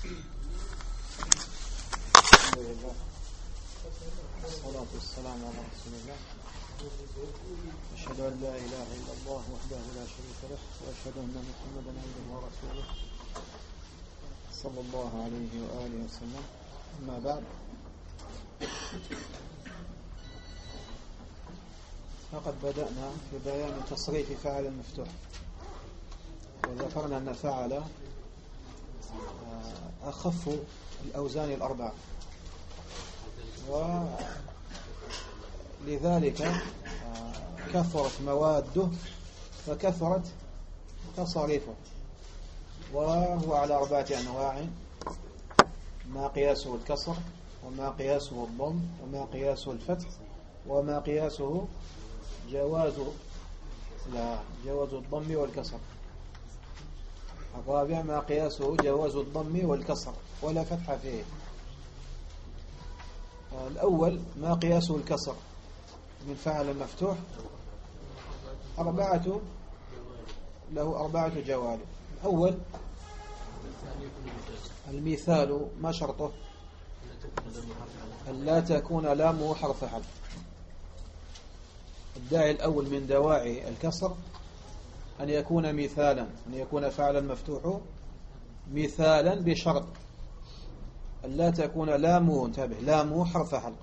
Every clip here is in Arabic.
والصلاة والسلام على رسول الله. أشهد أن لا إله إلا الله وحده لا شريك له، وأشهد أن محمدا عبده ورسوله صلى الله عليه وآله وسلم. أما بعد، فقد بدأنا في بيان تصريف فعل المفتوح، وذكرنا أن فعل أخف الأوزان الأربعة، ولذلك كثرت مواده فكثرت تصاريفه، وهو على 4 أنواع: ما قياسه الكسر، وما قياسه الضم، وما قياسه الفتح، وما قياسه جواز الضم والكسر. الرابع ما قياسه جواز الضم والكسر ولا فتح فيه. الأول ما قياسه الكسر من فعل المفتوح له 4 جوانب. الأول المثال، ما شرطه؟ ألا تكون لامه حرف حرف. الداعي الأول من دواعي الكسر أن يكون مثالا، أن يكون فعلا مفتوح مثالا، بشرط ألا تكون لامه، انتبه، لامه حرف حلق.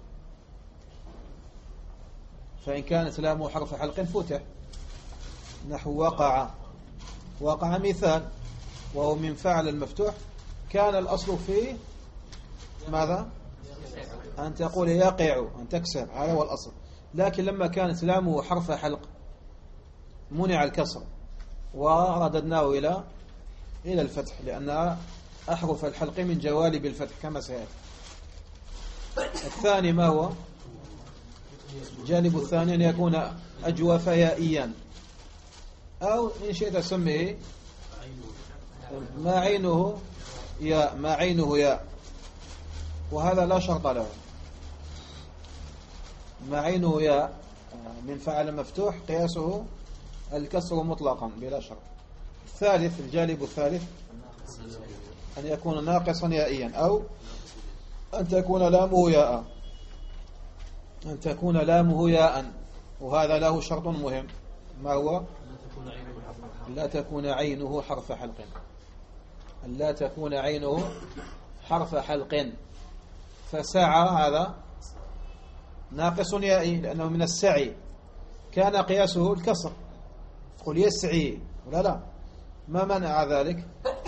فإن كانت لامه حرف حلق فتح، نحو وقع مثال، وهو من فعل المفتوح. كان الأصل فيه ماذا؟ أن تقول يقع، أن تكسر، هذا هو الأصل. لكن لما كانت لامه حرف حلق منع الكسر، ورددناه إلى الفتح، لأن أحرف الحلق من جوالب الفتح كما سيأتي. الثاني ما هو؟ الجانب الثاني أن يكون أجوف يائيا، أو إن شئت سميه ما عينه ياء، وهذا لا شرط له. ما عينه ياء من فعل مفتوح قياسه الكسر مطلقا بلا شرط. الثالث، الجانب الثالث، أن يكون ناقصا يائيا، أو أن تكون لامه ياء، وهذا له شرط مهم. ما هو؟ لا تكون عينه حرف حلق. لا تكون عينه حرف حلق. فسعى هذا ناقص يائي، لأنه من السعي، كان قياسه الكسر. قل يسعي، لا، ما منع ذلك؟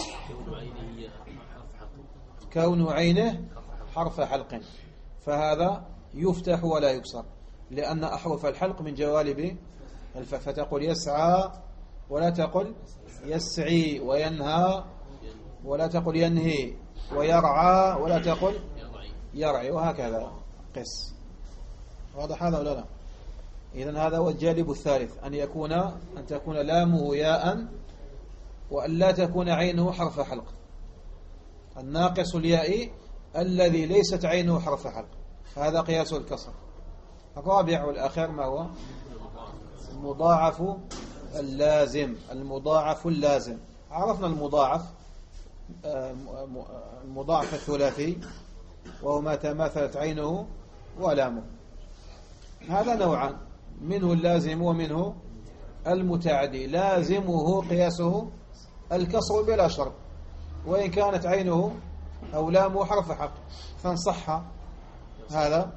كون عينه حرف حلق، فهذا يفتح ولا يكسر، لأن أحرف الحلق من جوالب فتقول يسعى ولا تقل يسعي، وينهى ولا تقل ينهي، ويرعى ولا تقل يرعي، وهكذا قس. واضح هذا ولا لا؟ إذن هذا هو الجانب الثالث، أن تكون لامه ياء، وأن لا تكون عينه حرف حلق. الناقص الياء الذي ليست عينه حرف حلق، هذا قياس الكسر. الرابع والأخير ما هو؟ المضاعف اللازم. عرفنا المضاعف الثلاثي، وهو ما تماثلت عينه ولامه. هذا نوعان، منه اللازم ومنه المتعدي. لازمه قياسه الكسر بلا شرط، وإن كانت عينه أو لامه حرف حق، فانصح هذا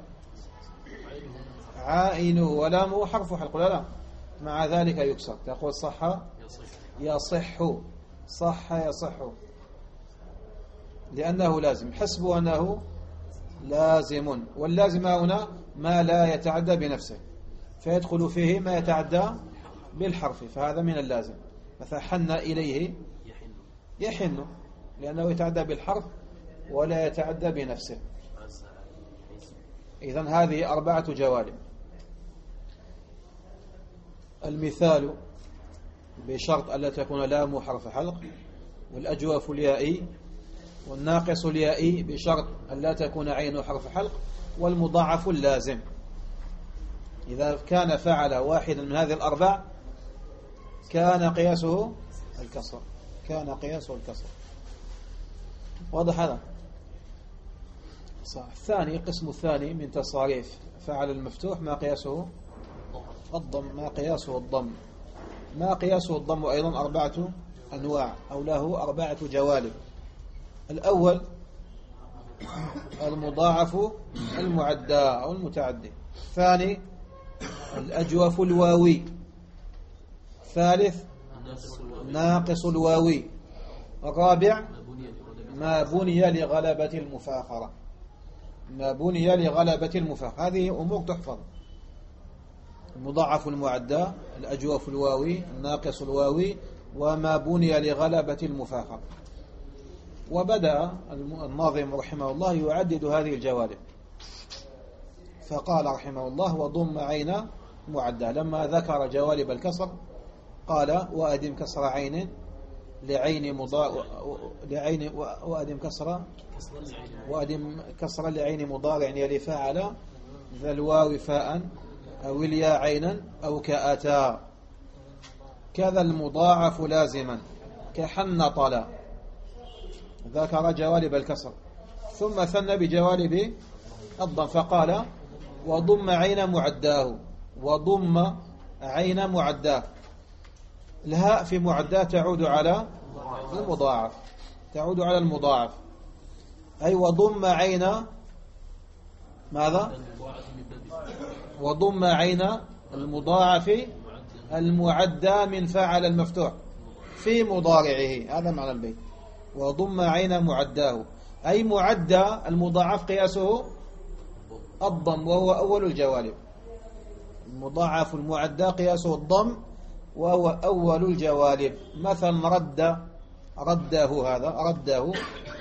عينه ولامه حرف حلق، لا، مع ذلك يكسر. تقول صح يصح، لأنه لازم، حسب أنه لازم. واللازم هنا ما لا يتعدى بنفسه، فيدخل فيه ما يتعدى بالحرف، فهذا من اللازم. مثلا حن إليه يحن، لأنه يتعدى بالحرف ولا يتعدى بنفسه. إذن هذه 4 جوانب: المثال بشرط ألا تكون لام حرف حلق، والأجواف اليائي، والناقص اليائي بشرط ألا تكون عين حرف حلق، والمضاعف اللازم. إذا كان فعل واحدا من هذه ال4 كان قياسه الكسر. واضح هذا؟ صح. الثاني، القسم الثاني من تصاريف فعل المفتوح ما قياسه الضم. ما قياسه الضم أيضا 4 أنواع أو له 4 جوانب. الأول المضاعف المعدى أو المتعدي. الثاني الأجوف الواوي. الثالث ناقص الواوي. الرابع ما بني لغلبة المفاخرة. هذه أمور تحفظ: المضاعف المعدى، الأجوف الواوي، الناقص الواوي، وما بني لغلبة المفاخرة. وبدأ الناظم رحمه الله يعدد هذه الجوانب، فقال رحمه الله: وضم عين معدى. لما ذكر جوانب الكسر قال: وأدم كسر عين وأدم كسر لعين مضارع يلي فاعل ذا الواو فاء أو اليا عينا أو كأتا. كذا المضاعف لازما كحنطل. ذكر جوانب الكسر ثم ثنى بجوانب الضم فقال: وضم عين معداه. الهاء في معداه تعود على المضاعف. أي وضم عين ماذا؟ وضم عين المضاعف المعدى من فاعل المفتوح في مضارعه. هذا معنى البيت: وضم عين معداه. أي معدى المضاعف قياسه الضم وهو أول الجوانب. المضاعف المعدى قياسه الضم وهو أول الجوانب. مثلا رده. هذا رده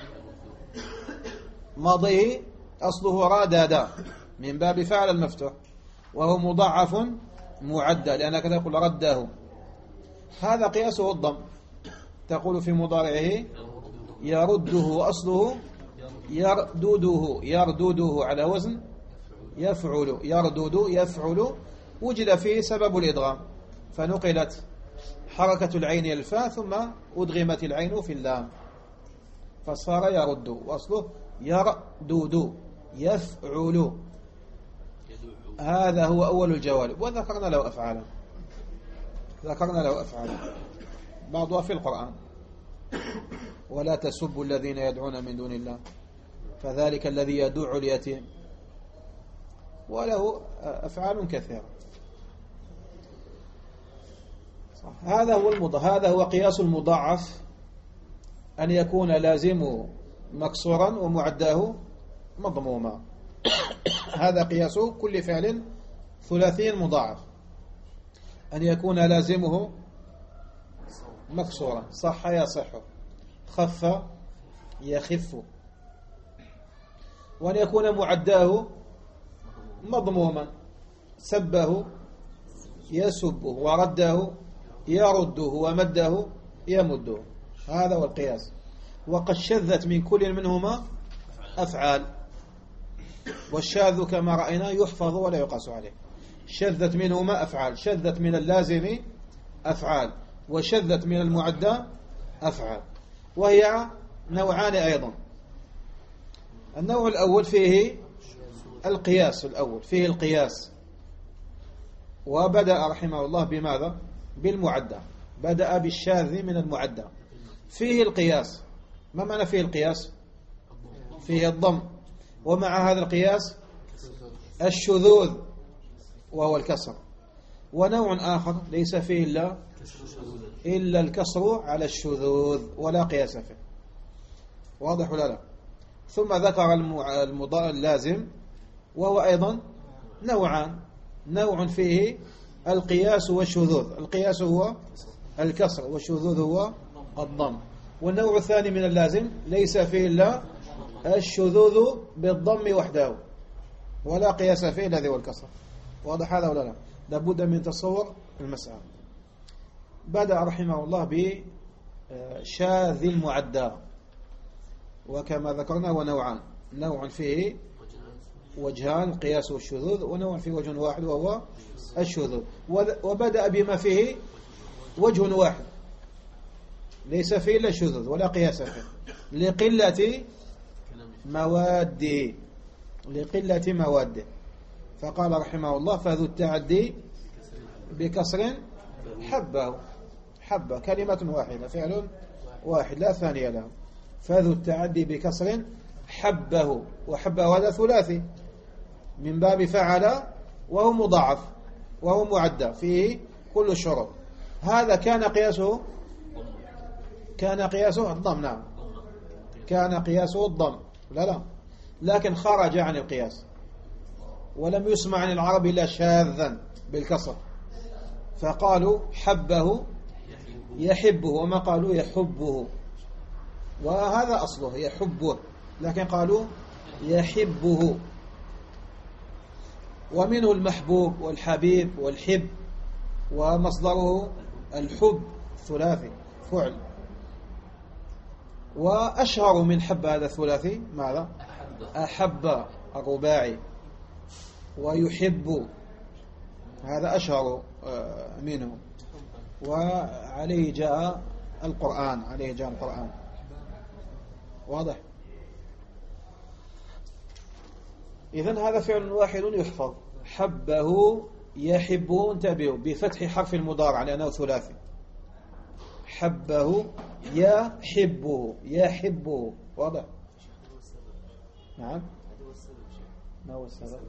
ماضيه أصله ردد من باب فعل المفتوح وهو مضاعف معدى لأنك تقول رده. هذا قياسه الضم. تقول في مضارعه يرده أصله يردده على وزن يفعل. يفعل وجد فيه سبب الإدغام فنقلت حركة العين الفاء ثم أدغمت العين في اللام فصار يرد وأصله يردد يفعل. هذا هو أول الجوانب. وذكرنا له أفعالا بعضها في القرآن: ولا تسبوا الذين يدعون من دون الله فذلك الذي يدع اليتيم. وله أفعال كثيرة. هذا هو قياس المضاعف، أن يكون لازمه مكسورا ومعداه مضموما. هذا قياس كل فعل ثلاثي مضاعف، أن يكون لازمه مكسورا صح يصح، خف يخف، وأن يكون معداه مضموما، سبه يسبه، ورده يرده، ومده يمده. هذا هو القياس. وقد شذت من كل منهما أفعال، والشاذ كما رأينا يحفظ ولا يقاس عليه. شذت منهما أفعال، شذت من اللازم أفعال، وشذت من المعدى أفعال، وهي نوعان أيضا. النوع الأول فيه القياس، وبدأ رحمه الله بماذا؟ بالمعدى. بدأ بالشاذ من المعدى. فيه القياس. ما معنى فيه القياس؟ فيه الضم، ومع هذا القياس الشذوذ وهو الكسر. ونوع آخر ليس فيه إلا الكسر على الشذوذ ولا قياس فيه. واضح ولا لا؟ ثم ذكر اللازم وهو أيضا نوعان: نوع فيه القياس والشذوذ. القياس هو الكسر والشذوذ هو الضم. والنوع الثاني من اللازم ليس فيه إلا الشذوذ بالضم وحده ولا قياس فيه الذي هو الكسر. واضح هذا ولا لا؟ لابد من تصور المسألة. بدأ رحمه الله بشاذ المعدى، وكما ذكرنا هو نوعان: نوع فيه وجهان القياس والشذوذ، ونوع فيه وجه واحد وهو الشذوذ. وبدأ بما فيه وجه واحد ليس فيه إلا الشذوذ ولا قياس فيه. لقلة مواده، لقلة مواده. فقال رحمه الله فذو التعدي بكسر حبه، حبه كلمة واحدة فعل واحد لا ثاني له. فذو التعدي بكسر حبه، وحبه هذا ثلاثي من باب فعل، وهو مضاعف وهو معدى فيه كل الشروط. هذا كان قياسه الضم. نعم كان قياسه الضم، لا لكن خرج عن القياس، ولم يسمع عن العرب إلا شاذا بالكسر، فقالوا حبه يحبه، وما قالوا يحبه، وهذا أصله يحبه، لكن قالوا يحبه. ومنه المحبوب والحبيب والحب، ومصدره الحب ثلاثي فعل. وأشهر من حب هذا الثلاثي ماذا؟ أحب الرباعي، ويحب هذا أشهر منه، وعليه جاء القرآن، واضح؟ إذن هذا فعل واحد يحفظ. حبه يحبه، انتبهوا بفتح حرف المضارع لأنه ثلاثي. حبه يحبه، واضح؟ نعم. ما هو السبب؟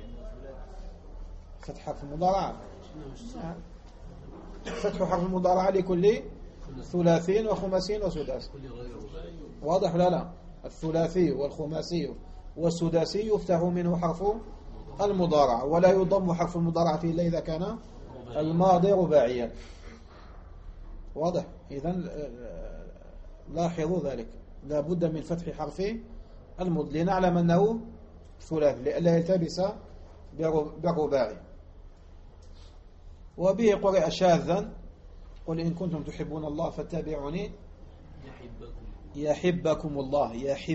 فتح حرف المضارع. نعم. فتح حرف المضارع لكل ثلاثين وخماسين وسداسي، واضح لا؟ الثلاثي والخماسي والسداسي يفتح منه حرف المضارع، ولا يضم حرف المضارع فيه إلا إذا كان الماضي رباعيا، واضح؟ إذن لاحظوا ذلك، لا بد من فتح حرف المضارع لنعلم أنه ثلاثي لئلا يلتبس بالرباعي. وبه قرئ شاذا قل إن كنتم تحبون الله فاتبعوني يحبكم الله.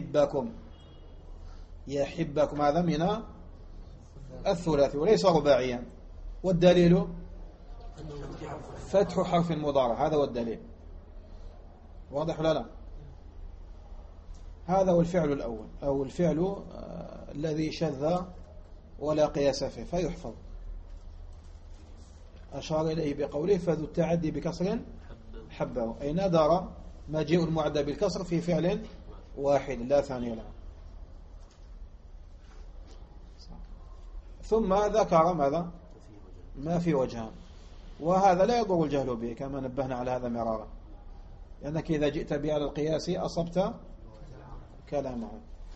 يحبكم هذا من الثلاثي وليس رباعيا، والدليل فتح حرف المضارع، هذا هو الدليل، واضح ولا لا؟ هذا هو الفعل الأول، أو الفعل الذي شذ ولا قياس فيه فيحفظ. أشار إليه بقوله فذو التعدي بكسر حبه، أي نادر مجيء المعدى بالكسر في فعل واحد لا ثاني له. ثم ذكر ماذا؟ ما في وجهان، وهذا لا يضر الجهل به كما نبهنا على هذا مرارا، لأنك إذا جئت به على القياس أصبت كلامه.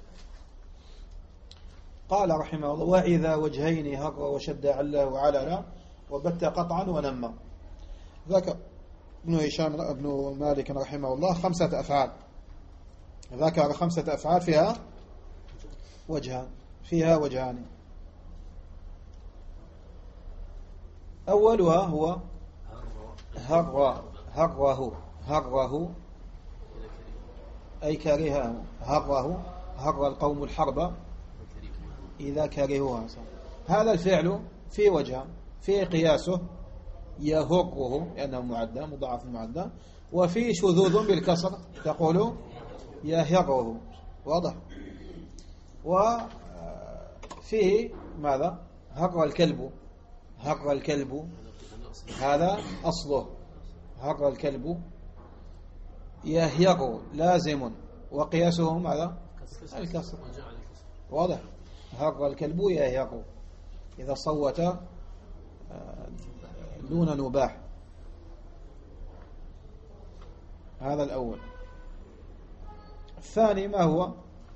قال رحمه الله وإذا وجهين هر وشد عله وعلل وبت قطعا ونمى. ذكر ابن هشام ابن مالك رحمه الله 5 أفعال، ذكر 5 أفعال فيها وجهان. أولها هو هره أي كرهه، هر القوم الحرب إذا كرهوها. هذا الفعل في وجه، في قياسه يهره لأنه معدى مضاعف معدى، وفي شذوذ بالكسر تقول يهره، واضح؟ وفيه ماذا؟ هر الكلب هذا أصله، هر الكلب يهير لازم، وقياسه ماذا؟ الكسر، واضح؟ هر الكلب يهير إذا صوت دون نباح. هذا الأول. الثاني ما هو؟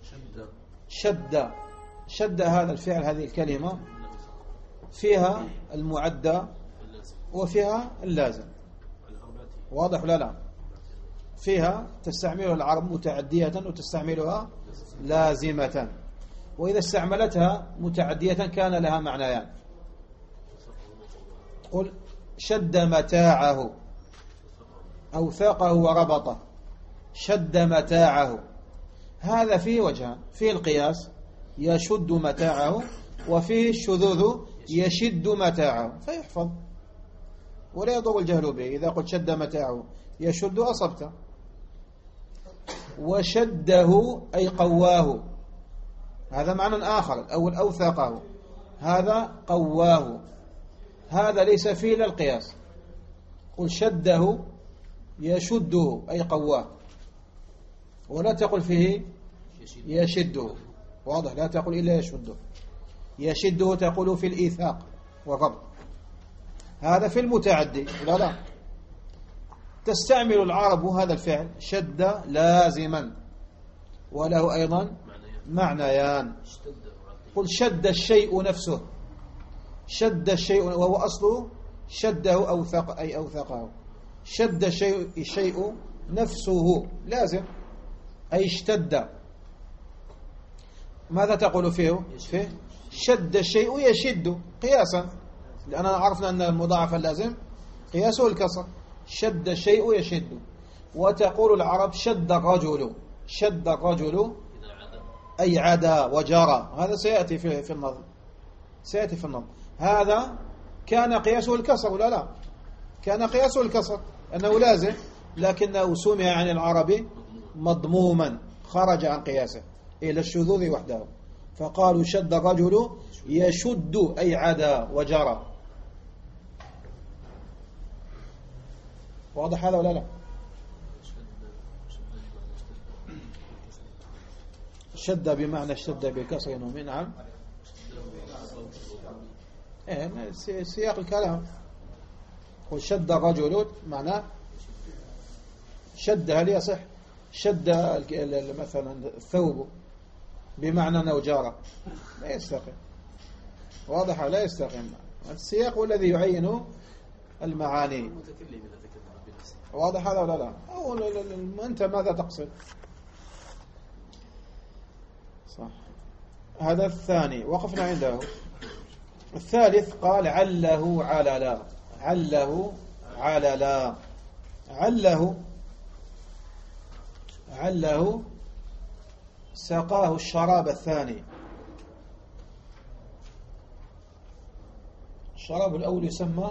شد هذا الفعل، هذه الكلمة فيها المعدى وفيها اللازم، واضح ولا لا؟ فيها تستعملها العرب متعدية وتستعملها لازمة، وإذا استعملتها متعدية كان لها معنيان. قل شد متاعه، أوثقه وربطه، شد متاعه، هذا فيه وجهان، فيه القياس يشد متاعه، وفيه الشذوذ يشد متاعه، فيحفظ ولا يضر الجهل به. إذا قلت شد متاعه يشد أصبت. وشده أي قواه، هذا معنى آخر. الأول أوثقه، هذا قواه، هذا ليس فيه إلا القياس. قل شده يشده أي قواه، ولا تقل فيه يشده، واضح؟ لا تقل إلا يشده، يشده تقول في الإيثاق والربط. هذا في المتعدي، لا تستعمل العرب هذا الفعل شد لازما، وله أيضا معنيان. قل شد الشيء نفسه، شد الشيء وهو أصله شده أوثق أي أوثقه، شد الشيء نفسه لازم أي اشتد. ماذا تقول فيه؟ شد الشيء يشد قياسا، لأننا عرفنا أن المضاعف اللازم قياسه الكسر. شد الشيء يشد. وتقول العرب شد الرجل، شد الرجل أي عدا وجرى، هذا سيأتي في النظم، سيأتي في النظم. هذا كان قياسه الكسر ولا لا؟ كان قياسه الكسر أنه لازم، لكنه سمع عن العرب مضموما، خرج عن قياسه إلى الشذوذ وحده، فقالوا شد الرجل يشد أي عدا وجرى. واضح هذا ولا لا؟ شد بمعنى اشتد بكسر ومن، نعم. سياق الكلام. قل شد الرجل معناه شد، هل يصح شد مثلا الثوب بمعنى أنه جار؟ لا يستقيم، واضح؟ لا يستقيم. السياق هو الذي يعين المعاني. واضح هذا ولا لا؟ أو أنت ماذا تقصد؟ صح. هذا الثاني وقفنا عنده. الثالث قال عله عللا، عله عللا، عله سقاه الشراب الثاني. الشراب الأول يسمى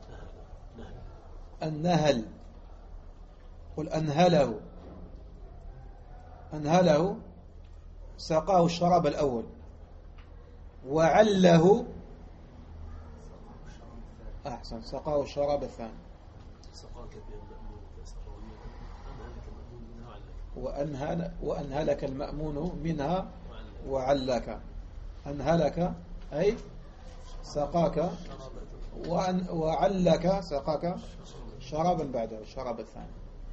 النهل. قل أنهله، أنهله سقاه الشراب الأول. وعله، أحسن، سقاه الشراب الثاني. وأنهلك المأمون منها وعلك. أنهلك أي سقاك، وعلك سقاك شرابا بعده، الشراب الثاني.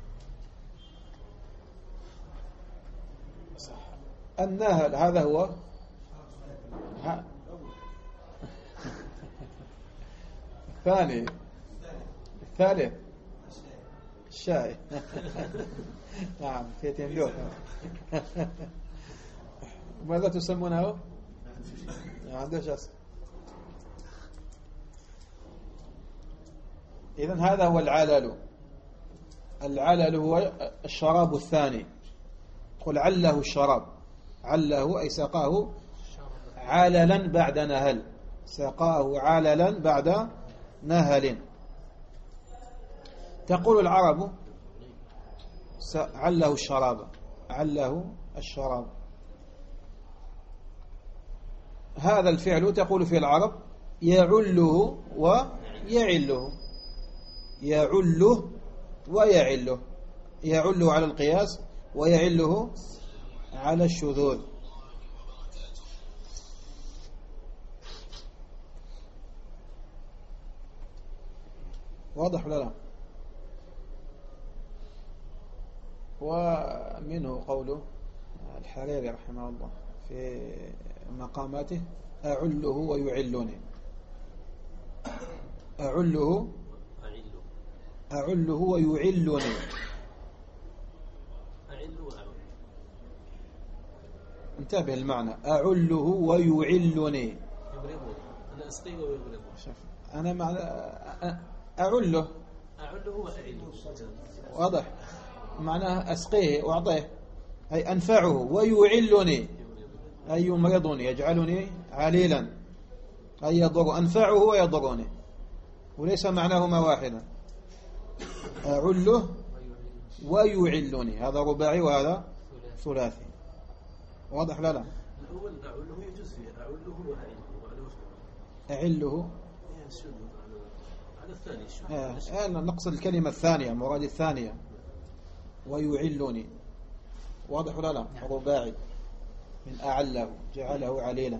النهل هذا هو الثاني. الثالث الشاي. نعم، في تملوح. ماذا تسمونه؟ ما عندوش اسم. إذن هذا هو العلل. العلل هو الشراب الثاني. قل عله الشراب، عله أي سقاه عللا بعد نهل، سقاه عللا بعد نهل. تقول العرب عله الشراب، عله الشراب. هذا الفعل تقول في العرب يعله ويعله، يعله ويعله، يعله على القياس ويعله على الشذوذ. واضح ولا لا؟ ومنه قوله الحريري رحمه الله في مقاماته أعله ويعلني، أعله ويعلني. انتبه المعنى، أعله ويعلني. أنا أسقيه ويبرده. أنا معنى أعله وأعله. واضح؟ معناه أسقيه وأعطيه أي أنفعه، ويعلني أي يمرضني، يجعلني عليلا، أي يضر، أنفعه ويضرني، وليس معناهما واحدا. أعله ويعلني، هذا رباعي وهذا ثلاثي. واضح لا لا؟ الأول أعله يجوز فيه، أعله وأعله على وفق أعله على الثاني نقصد الكلمة الثانية، مراد الثانية ويعلني. واضح ولا لا؟ رباعي من أعله جعله عليلا.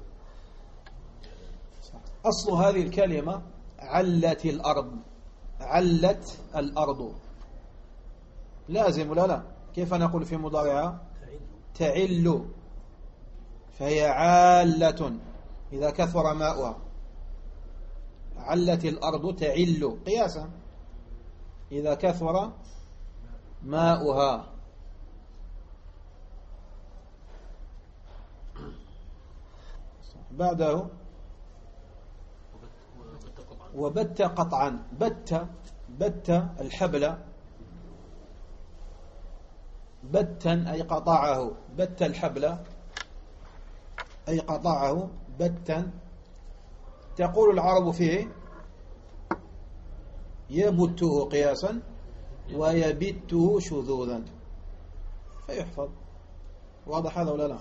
أصل هذه الكلمة علت الأرض، علت الأرض لازم ولا لا؟ كيف نقول في مضارعها؟ تعل، فهي عالة إذا كثر ماؤها. علت الأرض تعل قياسا إذا كثر ماؤها. بعده وبت قطعا، بت الحبل، بتا أي قطعه، بت الحبل أي قطعه بتا. تقول العرب فيه يبته قياسا ويبته شذوذا فيحفظ. واضح هذا ولا لا؟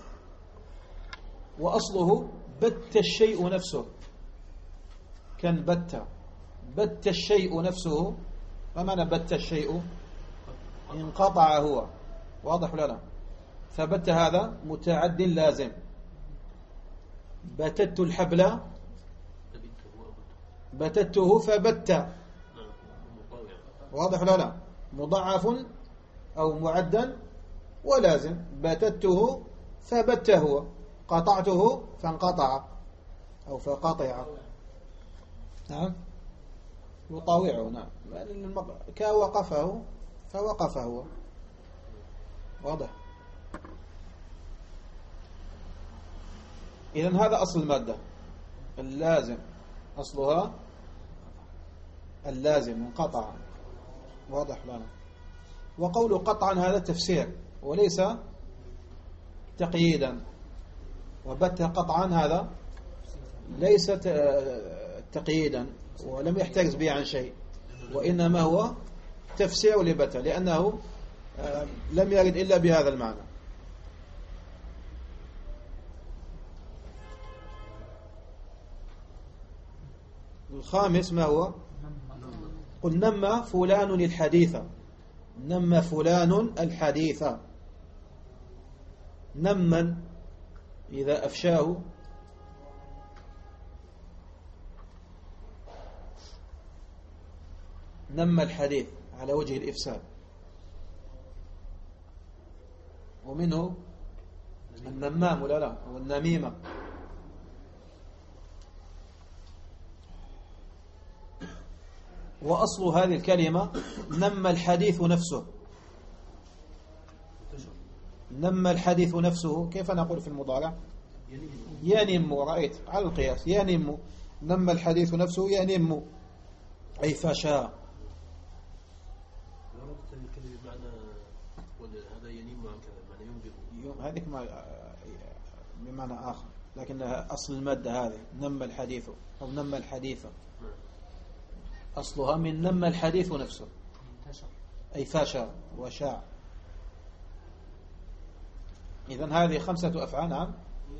وأصله بت الشيء نفسه، كان بت الشيء نفسه. ما معنى بت الشيء؟ انقطع هو. واضح ولا لا؟ فبت هذا متعد لازم. بتت الحبل، بتته فبت. واضح ولا لا؟ مضاعف أو معدا ولازم. بتته فبت هو، قطعته فانقطع أو فقطع. نعم يطاوعه. نعم كوقفه فوقف هو. واضح؟ إذن هذا أصل المادة اللازم، أصلها اللازم انقطع. واضح لنا؟ وقول قطعا هذا تفسير وليس تقييدا. وبت قطعا هذا ليس تقييدا ولم يحتجز به عن شيء، وإنما هو تفسير لبت، لأنه لم يرد إلا بهذا المعنى. الخامس ما هو؟ قل نمى فلان الحديث، نمى فلان الحديث. نمن إذا أفشاه نمى الحديث على وجه الإفساد. ومنه النمام ولا لا، أو النميمة. وأصل هذه الكلمة نمى الحديث نفسه. نمى الحديث نفسه كيف نقول في المضارع؟ ينم. رأيت على القياس ينم. نمى الحديث نفسه ينم أي فشا. هذيك بمعنى آخر، لكنها أصل المادة هذه نمى الحديث أو نمى الحديث، أصلها من نمى الحديث نفسه أي فاشا وشاع. إذن هذه 5 أفعال. نعم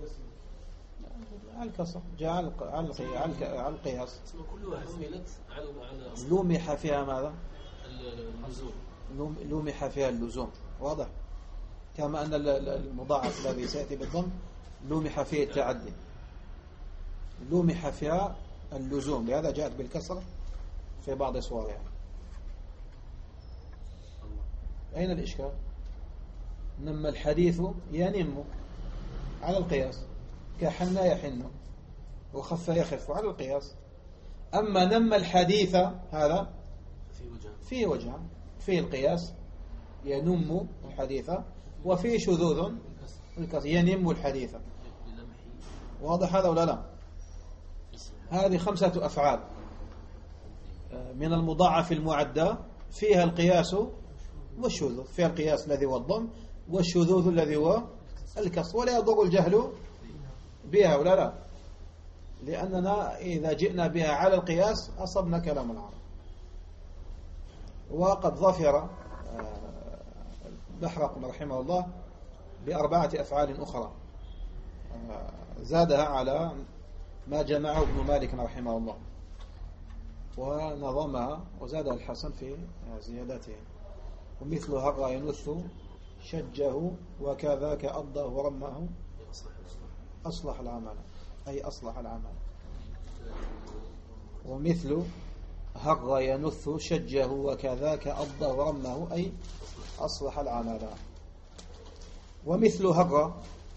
على الكسر جاء على القياس. كلها حملت على لومح فيها ماذا؟ اللزوم. لومح فيها اللزوم. واضح؟ كما أن المضاعف الذي سيأتي بالضم لومح فيه التعدي، لومح فيها اللزوم، لهذا جاءت بالكسر في بعض صورها. أين الإشكال؟ نمى الحديث ينم على القياس، كحن يحن وخف يخف على القياس. أما نمى الحديث هذا فيه وجه، فيه القياس ينم الحديث، وفيه شذوذ الكسر ينم الحديث. واضح هذا ولا لا؟ هذه 5 أفعال من المضاعف المعدى فيها القياس والشذوذ، فيها القياس الذي هو الضم والشذوذ الذي هو الكسر. ولا يضر الجهل بها ولا لا، لأننا إذا جئنا بها على القياس أصبنا كلام العرب. وقد ظفر دحرق رحمه الله ب4 أفعال أخرى زادها على ما جمعه ابن مالك رحمه الله ونظمها وزادها الحسن في زيادته. ومثل هر ينث شجه وكذاك أضه ورمه أصلح العمل أي أصلح العمل. ومثل هر ينث شجه وكذاك أضه ورمه أي أصلح العمل. ومثل هر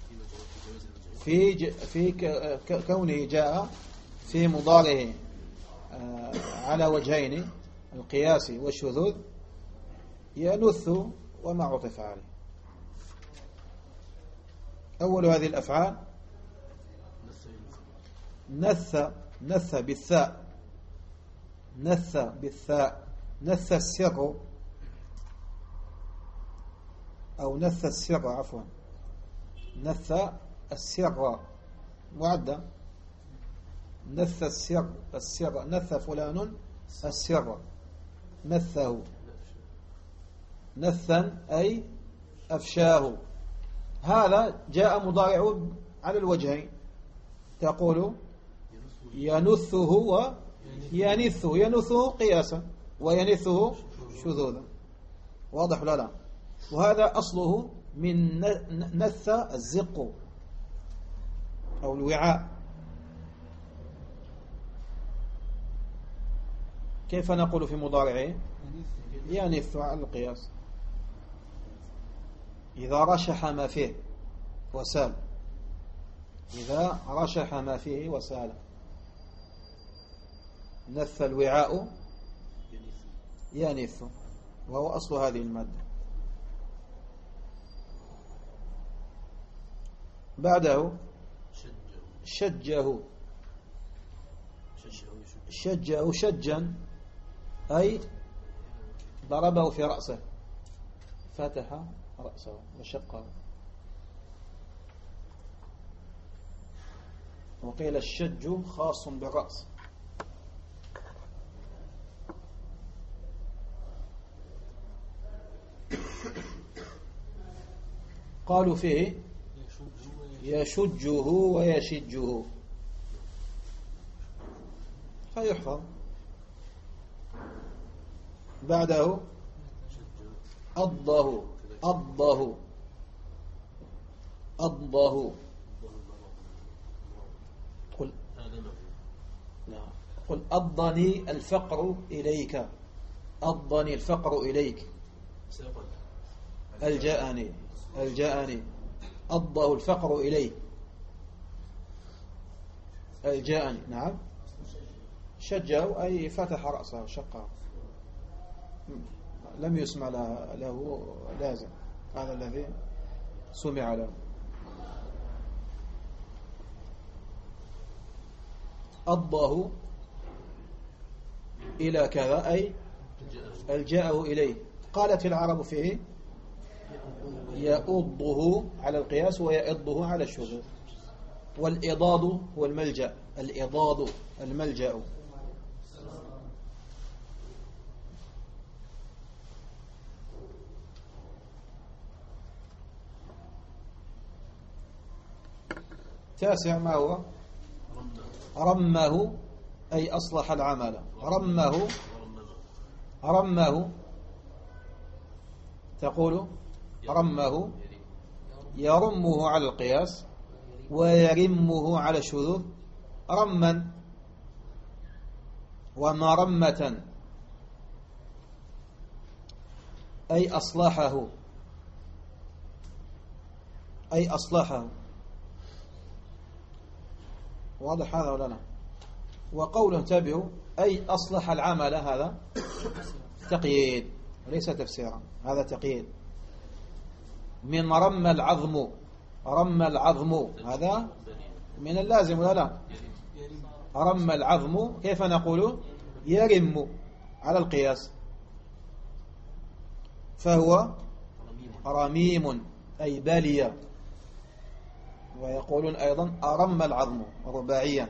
في كونه جاء في مضارعه على وجهين القياس والشذوذ ينث وما عطف عليه. أول هذه الأفعال نث بالثاء نث السر أو نث السر عفوا نث السر معدة نث السر نث فلان السر نثه نثا أي أفشاه. هذا جاء مضارع على الوجهين تقول ينثه وينثه ينثه قياسا وينثه شذوذا واضح ولا لا؟ وهذا أصله من نث الزق أو الوعاء. كيف نقول في مضارعه ينث على القياس إذا رشح ما فيه وسال إذا رشح ما فيه وسال نث الوعاء ينث وهو أصل هذه المادة. بعده شجه شجا أي ضربه في رأسه فتح رأسه وشقه. وقيل الشج خاص بالرأس. قالوا فيه يشجه ويشجه فيحفظ. بعده أضه قل أضني الفقر إليك أضني الفقر إليك الجاءني أضه الفقر إليه الجاءني. نعم شجه أي فتح رأسه شقه لم يسمع له لازم هذا الذي سمع له. أضه إلى كذا أي الجاءه إليه. قالت العرب فيه يؤضه على القياس ويؤضه على الشذوذ. والإضاد هو الملجأ الإضاد الملجأ. تاسع ما هو رمه أي أصلح العمل. رمه تقول رمه يرمه على القياس ويرمه على الشذوذ رما ومرمة أي أصلحه واضح هذا ولا لا؟ وقوله انتبهوا أي أصلح العمل هذا تقييد ليس تفسيرا هذا تقييد. من رم العظم هذا من اللازم ولا لا؟ رم العظم كيف نقول يرم على القياس فهو رميم أي بالية. ويقولون أيضا أرم العظم رباعيا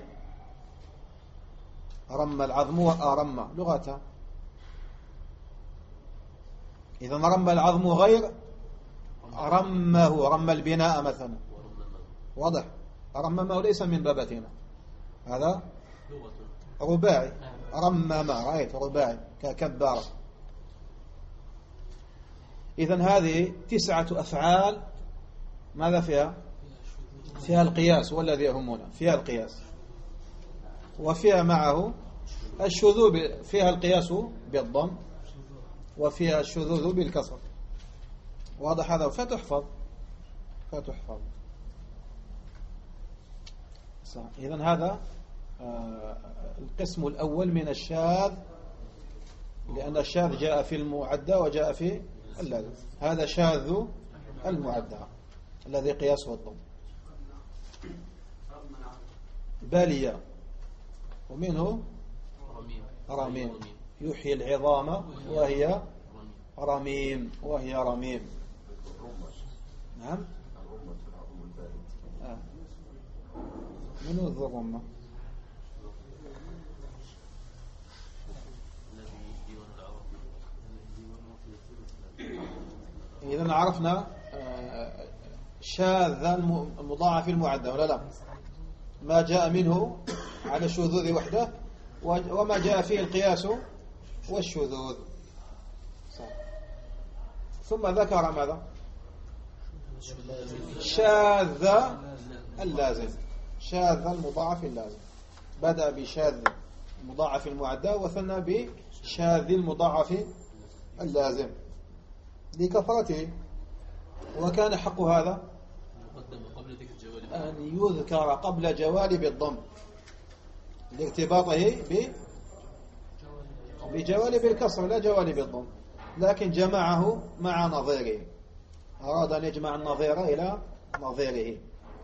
رم العظم وأرم لغة. إذا رم العظم غير رمى البناء مثلا، واضح. رممه ليس من بابتنا، هذا رباعي. رمم رأيت رباعي ككبار. إذن هذه 9 أفعال ماذا فيها؟ فيها القياس، والذي يهمنا فيها القياس، وفيها معه الشذوذ، فيها القياس بالضم وفيها الشذوذ بالكسر، واضح هذا. فتحفظ. إذن هذا القسم الأول من الشاذ، لأن الشاذ جاء في المعدى وجاء في اللازم. هذا شاذ المعدى الذي قياسه الضم. بالية، ومنه رميم، يحيي العظام وهي رميم، نعم. منه ذو الرمة. إذن عرفنا شاذ المضاعف المعدى ولا لا؟ ما جاء منه على الشذوذ وحده، وما جاء فيه القياس والشذوذ. ثم ذكر ماذا؟ شاذ اللازم، شاذ المضاعف اللازم. بدأ بشاذ المضاعف المعدى وثنى بشاذ المضاعف اللازم لكثرته. وكان حق هذا أن يذكر قبل جوالب الضم لارتباطه بجوالب الكسر لا جوالب الضم، لكن جمعه مع نظيره، أراد أن يجمع النظير إلى نظيره.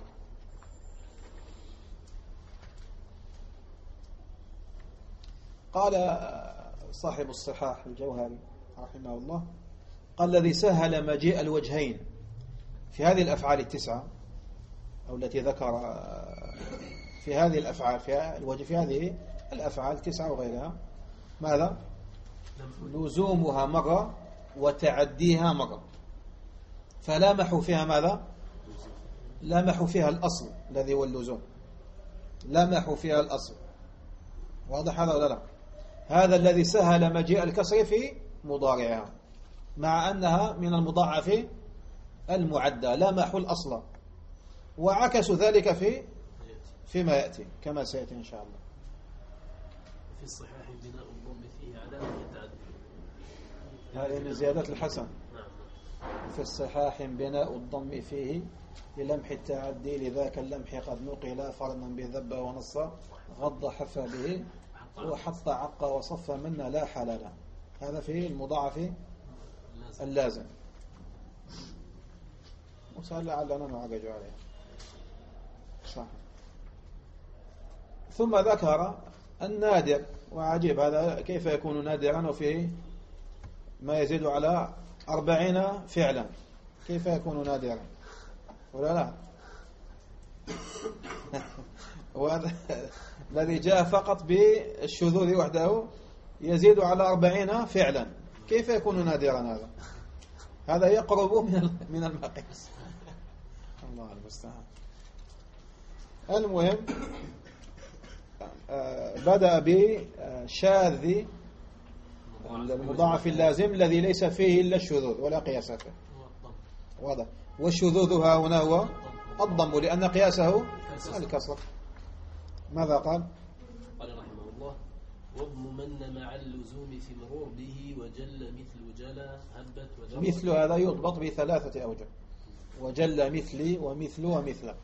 قال صاحب الصحاح الجوهري رحمه الله، قال الذي سهل مجيء الوجهين في هذه الأفعال 9، أو التي ذكر في هذه الأفعال، في هذه الأفعال 9 وغيرها، ماذا؟ لزومها مرة وتعديها مرة. فلامحوا فيها ماذا؟ لامحوا فيها الأصل الذي هو اللزوم، لامحوا فيها الأصل، واضح هذا ولا لا؟ هذا الذي سهل مجيء الكسر في مضارعها، مع أنها من المضاعف المعدى، لامحوا الأصل، وعكسوا ذلك فيما يأتي كما سيأتي إن شاء الله. في الصحاح بناء الضم فيه علامة التعدي، هذه من زيادات الحسن. في الصحاح بناء الضم فيه للمح التعدي، لذاك اللمح قد نقل فرنا بذب ونص، غض حف به وحط عق وصف منا لا حلال. هذا في المضاعف اللازم، وسأل لعلنا نعرج عليه. صح. ثم ذكر النادر، وعجيب هذا كيف يكون نادرا وفيه ما يزيد على 40 فعلا، كيف يكون نادرا ولا لا؟ وهذا الذي جاء فقط بالشذوذ وحده يزيد على 40 فعلا، كيف يكون نادرا هذا؟ هذا يقرب من المقياس. الله المستعان. المهم بدأ بشاذ المضاعف اللازم الذي ليس فيه إلا الشذوذ ولا قياس فيه، واضح. والشذوذ ها هنا هو الضم، لأن قياسه الكسر. ماذا قال؟ قال رحمه الله: واضممن مع اللزوم في مرور به، وجل مثل جلا هبت وجرت. مثل هذا يضبط ب3 أوجه: وجل مثلي ومثل ومثل،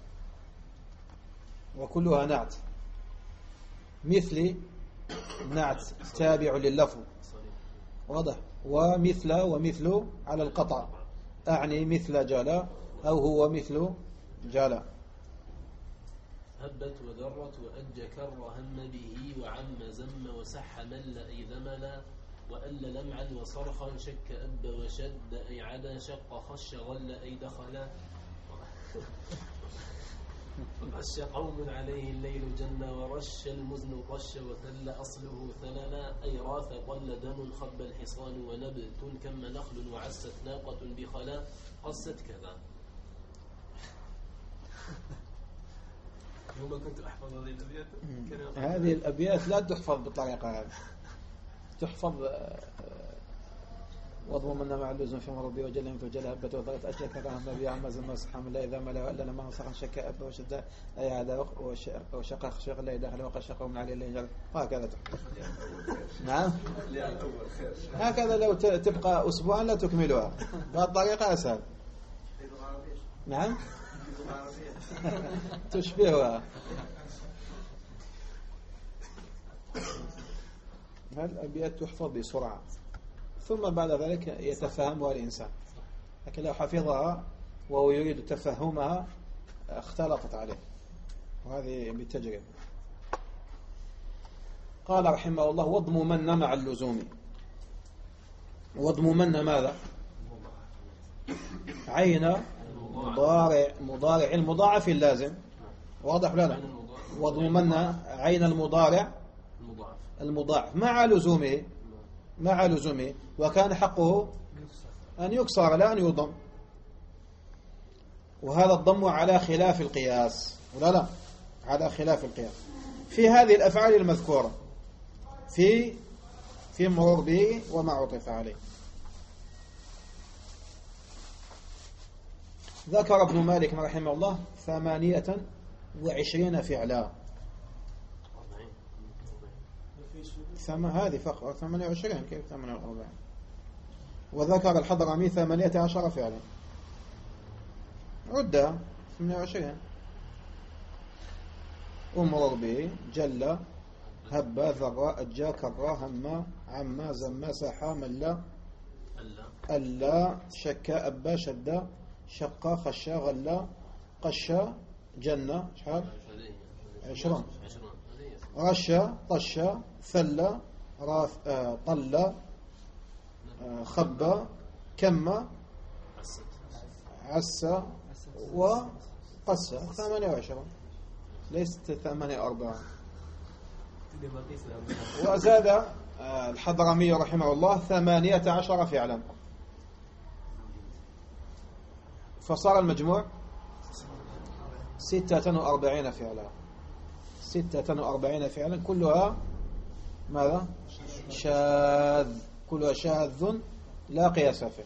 وكلها نعت. مثلي نعت تابع لللفظ، واضح. ومثل على القطع، أعني مثل جلا أو هو مثل جلا. هبت وذرت وأج كر هم به، وعم زم وسح مل أي ذملا، وأل لمعا وصرخا شك أب وشد أي عدا، شق خش غل أي دخلا. غش قوم عليه الليل جن، ورش المزن رش وثل أصله ثللا، أي راث قل دم خب الحصان، ونبت كم نخل وعست ناقة بخلا، قصة كذا. يوم كنت أحفظ هذه الأبيات هذه الأبيات لا تحفظ بالطريقة هذه. تحفظ واضمن مع اللزوم في مرضي وجل فجل هبت وضغط أشياء كرام النبي عما زم صحام الله إذا ما لا لنا ما صح شك أب وشد أي عدا وشق خشق لا يدخل وقشق من عليه اللي جل هكذا. نعم هكذا لو تبقى أسبوعا لا تكملها بهالطريقة أسهل. نعم تشبهها. هالأبيات تحفظ بسرعة ثم بعد ذلك يتفهمها الإنسان، لكن لو حفظها وهو يريد تفهمها اختلطت عليه، وهذه بالتجربة. قال رحمه الله واضممن مع اللزوم. واضممن ماذا؟ عين مضارع المضاعف اللازم، واضح ولا لا؟ واضممن عين المضارع المضاعف مع لزومه وكان حقه أن يكسر لا أن يضم، وهذا الضم على خلاف القياس ولا لا؟ على خلاف القياس في هذه الأفعال المذكورة في مرور به وما عطف عليه. ذكر ابن مالك رحمه الله 28 فعلا. هذه فقط 28 كيف 48. وذكر الحضرمي 18 فعلا. عدة 28. أمر به جل هب ذر أجا كر هم عما زم سحا ملا ألا شك أبا شد شق خشى غلا قشى جنة شحال 20 رشى طشى ثلى طلى خبى كم عسى وقسى 28 ليست 48. وزاد الحضرمي رحمه الله 18 فعلا، فصار المجموع 46 فعلا. 46 فعلا كلها ماذا؟ شاذ، كلها شاذ لا قياس فيه،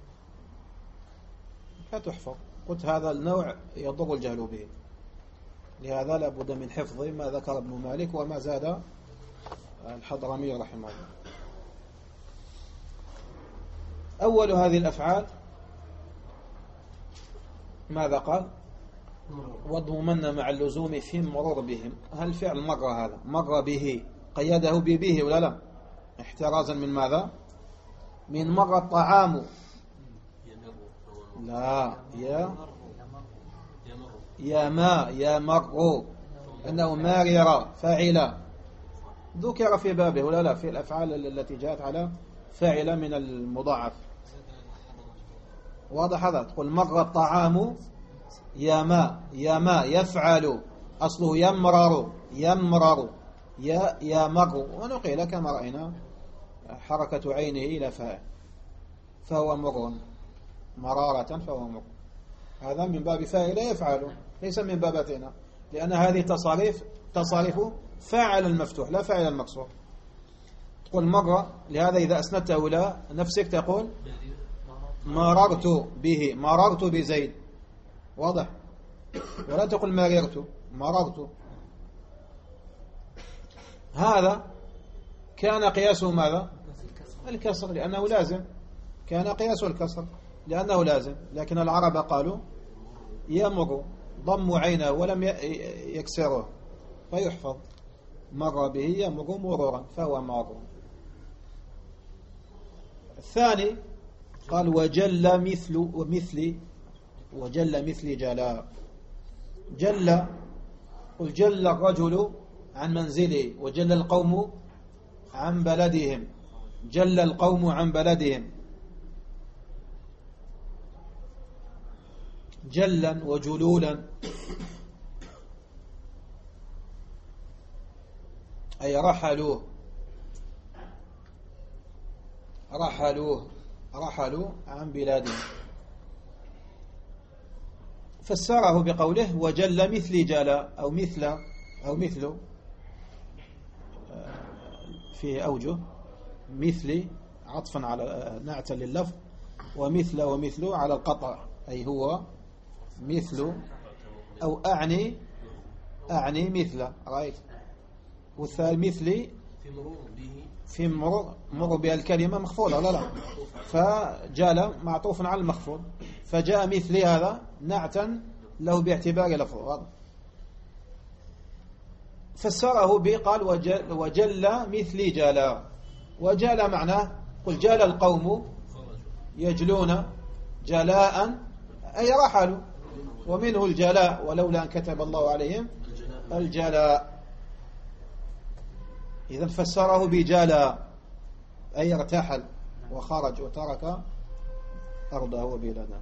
فتحفظ. قلت هذا النوع يضر الجهل به، لهذا لا بد من حفظ ما ذكر ابن مالك وما زاد الحضرمي رحمه الله. أول هذه الأفعال ماذا قال؟ واضممن مع اللزوم في مرور بهم. هل فعل مر؟ هذا مر به قيده ببه ولا لا؟ احترازا من ماذا؟ من مر الطعام لا يا مر أنه مارر فاعل ذكر في بابه ولا لا؟ في الأفعال التي جاءت على فاعل من المضاعف. واضح هذا؟ تقول مر الطعام يا ما يفعل أصله يمرر يا مر، ونقيل كما رأينا حركة عينه إلى فاء فهو مر مرارة فهو مر. هذا من باب فاعل يفعل ليس من باب أتينا، لأن هذه تصاريف فاعل المفتوح لا فاعل المكسور. تقول مر، لهذا إذا أسندته إلى نفسك تقول مررت به، مررت بزيد، واضح؟ ولا تقول مررت. هذا كان قياسه ماذا؟ الكسر، لأنه لازم. كان قياسه الكسر لأنه لازم، لكن العرب قالوا يمر، ضموا عينه ولم يكسره فيحفظ. مر به يمر مرورا فهو مار. الثاني قال وجل مثل جلاء. قل جل الرجل عن منزله وجل القوم عن بلدهم. جل القوم عن بلدهم جلا وجلولا، أي رحلوا عن بلادهم. فسره بقوله وجل مثل جلا أو مثل فيه أوجه، مثل عطفا على نعتا لللفظ، ومثل على القطع، أي هو مثل، أو أعني مثل، رأيت. والثاني مثلي في مر بها الكلمة مخفوضة، لا فجال معطوف على المخفوض، فجاء مثلي هذا نعتا له باعتبار لفظه. فسره بقال وجل مثلي جلا. وجل معناه قل جال القوم يجلون جلاء أي رحلوا، ومنه الجلاء ولولا أن كتب الله عليهم الجلاء. إذن فسره بجلاء أي ارتحل وخرج وترك أرضه وبلاده.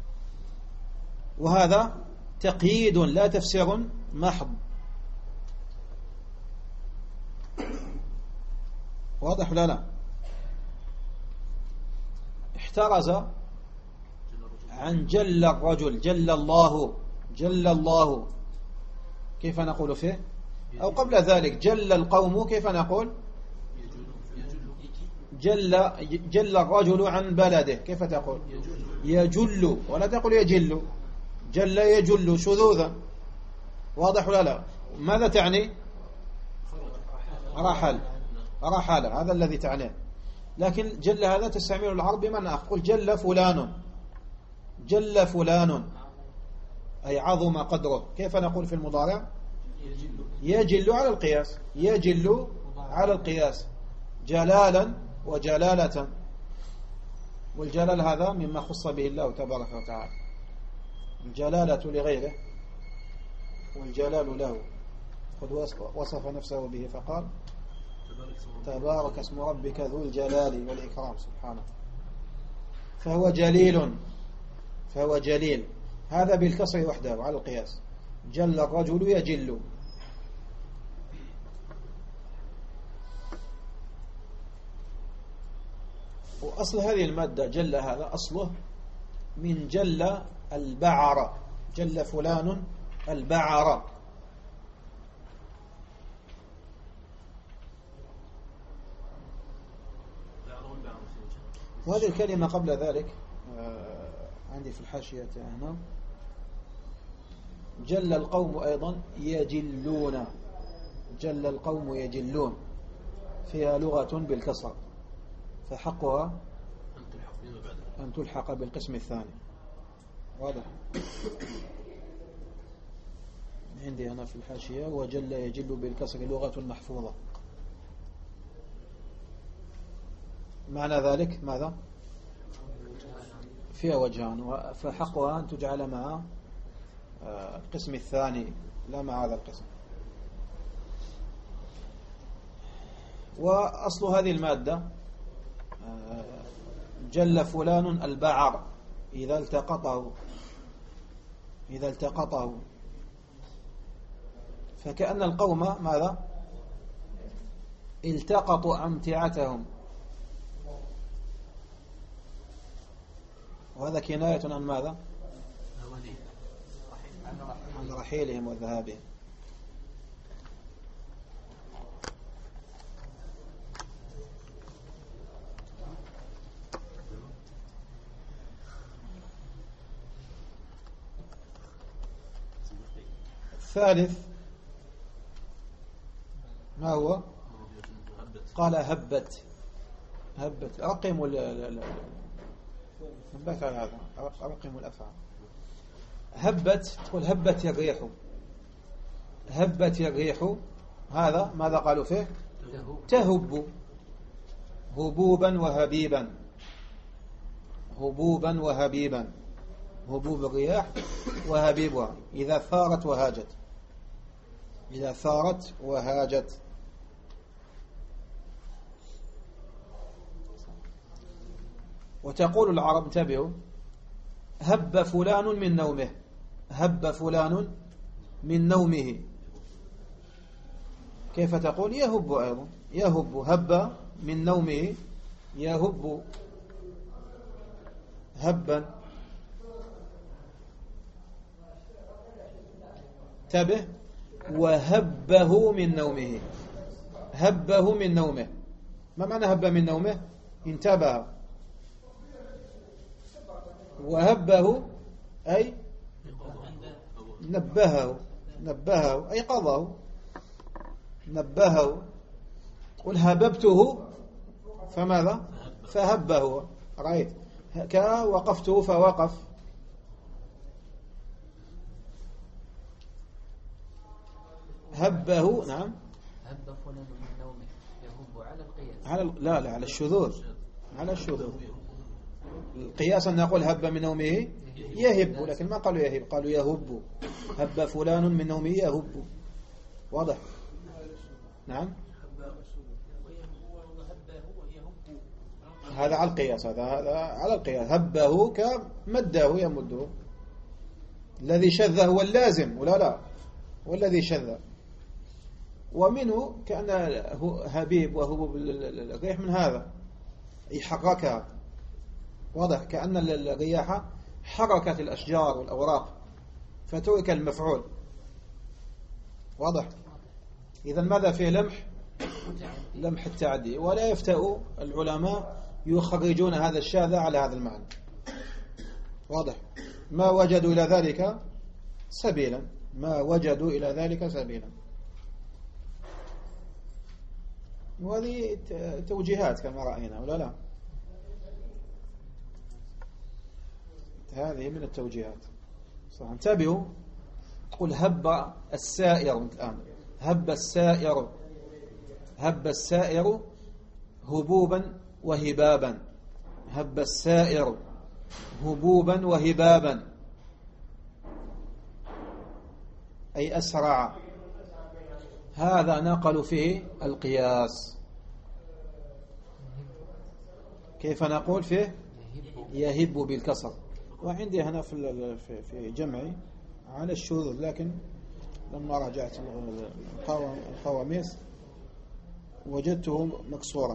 وهذا تقييد لا تفسير محض. واضح ولا لا؟ احترز عن جل الرجل، جل الله كيف نقول فيه؟ أو قبل ذلك جل القوم كيف نقول؟ جل الرجل عن بلده كيف تقول؟ يجل، ولا تقول يجل. جل يجل شذوذا. واضح ولا لا؟ ماذا تعني؟ رحل، هذا الذي تعنيه. لكن جل هذا تستعمل العرب بمعنى أقول جل فلان أي عظم قدره. كيف نقول في المضارع؟ يجل على القياس جلالا وجلالة. والجلال هذا مما خص به الله تبارك وتعالى، الجلالة لغيره والجلال له. قد وصف نفسه به فقال تبارك اسم ربك ذو الجلال والإكرام سبحانه. فهو جليل، هذا بالكسر وحده على القياس. جل الرجل يجل. وأصل هذه المادة جل هذا أصله من جل البعر، جل فلان البعر. وهذه الكلمة قبل ذلك عندي في الحاشية هنا جل القوم أيضا يجلون، جل القوم يجلون فيها لغة بالكسر، فحقها أن تلحق بالقسم الثاني. واضح؟ عندي أنا في الحاشية وجل يجل بالكسر لغة محفوظة. معنى ذلك ماذا؟ فيها وجهان، فحقها أن تجعل مع القسم الثاني لا مع هذا القسم. وأصل هذه المادة جل فلان البعر إذا التقطه، فكأن القوم ماذا؟ التقطوا أمتعتهم، وهذا كناية عن ماذا؟ عن رحيلهم وذهابهم. الثالث ما هو؟ قال هبت. رقموا نبات على هذا، رقموا الأفعال. هبت، تقول هبت الريح، هبت الريح، هذا ماذا قالوا فيه؟ تهب، هبوبا وهبيبا، هبوبا وهبيبا، هبوب الرياح وهبيبها إذا ثارت وهاجت، إذا ثارت وهاجت. وتقول العرب انتبهوا هب فلان من نومه، هب فلان من نومه. كيف تقول؟ يهب أيضا، يهب، هب من نومه يهب هبا. انتبه. وهبه من نومه. هبه من نومه. ما معنى هب من نومه؟ انتبه. وهبه أي نبهه أي قضاه. نبهه. قل هببته فماذا؟ فهبه. رأيت وقفته فوقف. هبه. نعم. هب فلان من نومه يهب على القياس. لا على الشذوذ. على الشذوذ. القياس أن نقول هب من نومه يهب، لكن ما قالوا يهب، قالوا يهب. هب فلان من نومه يهب. واضح؟ نعم. هذا على القياس. هذا على القياس. هبه كمده يمده. الذي شذ هو اللازم ولا لا؟ والذي شذ. ومنه كأن هبيب وهبوب الريح من هذا يحركها. واضح؟ كأن الرياح حركت الأشجار والأوراق فترك المفعول. واضح؟ إذا ماذا فيه؟ لمح التعدي. ولا يفتأ العلماء يخرجون هذا الشاذ على هذا المعنى. واضح؟ ما وجدوا إلى ذلك سبيلا. ما وجدوا إلى ذلك سبيلا. وهذه توجيهات كما رأينا ولا لا؟ هذه من التوجيهات. صح. انتبهوا. قل هب السائر. الآن هب السائر. هب السائر هبوبا وهبابا. هب السائر هبوبا وهبابا أي أسرع. هذا نقل فيه القياس. كيف نقول فيه؟ يهب بالكسر. وعندي هنا في جمعي على الشذوذ، لكن لما راجعت القواميس وجدته مكسورا.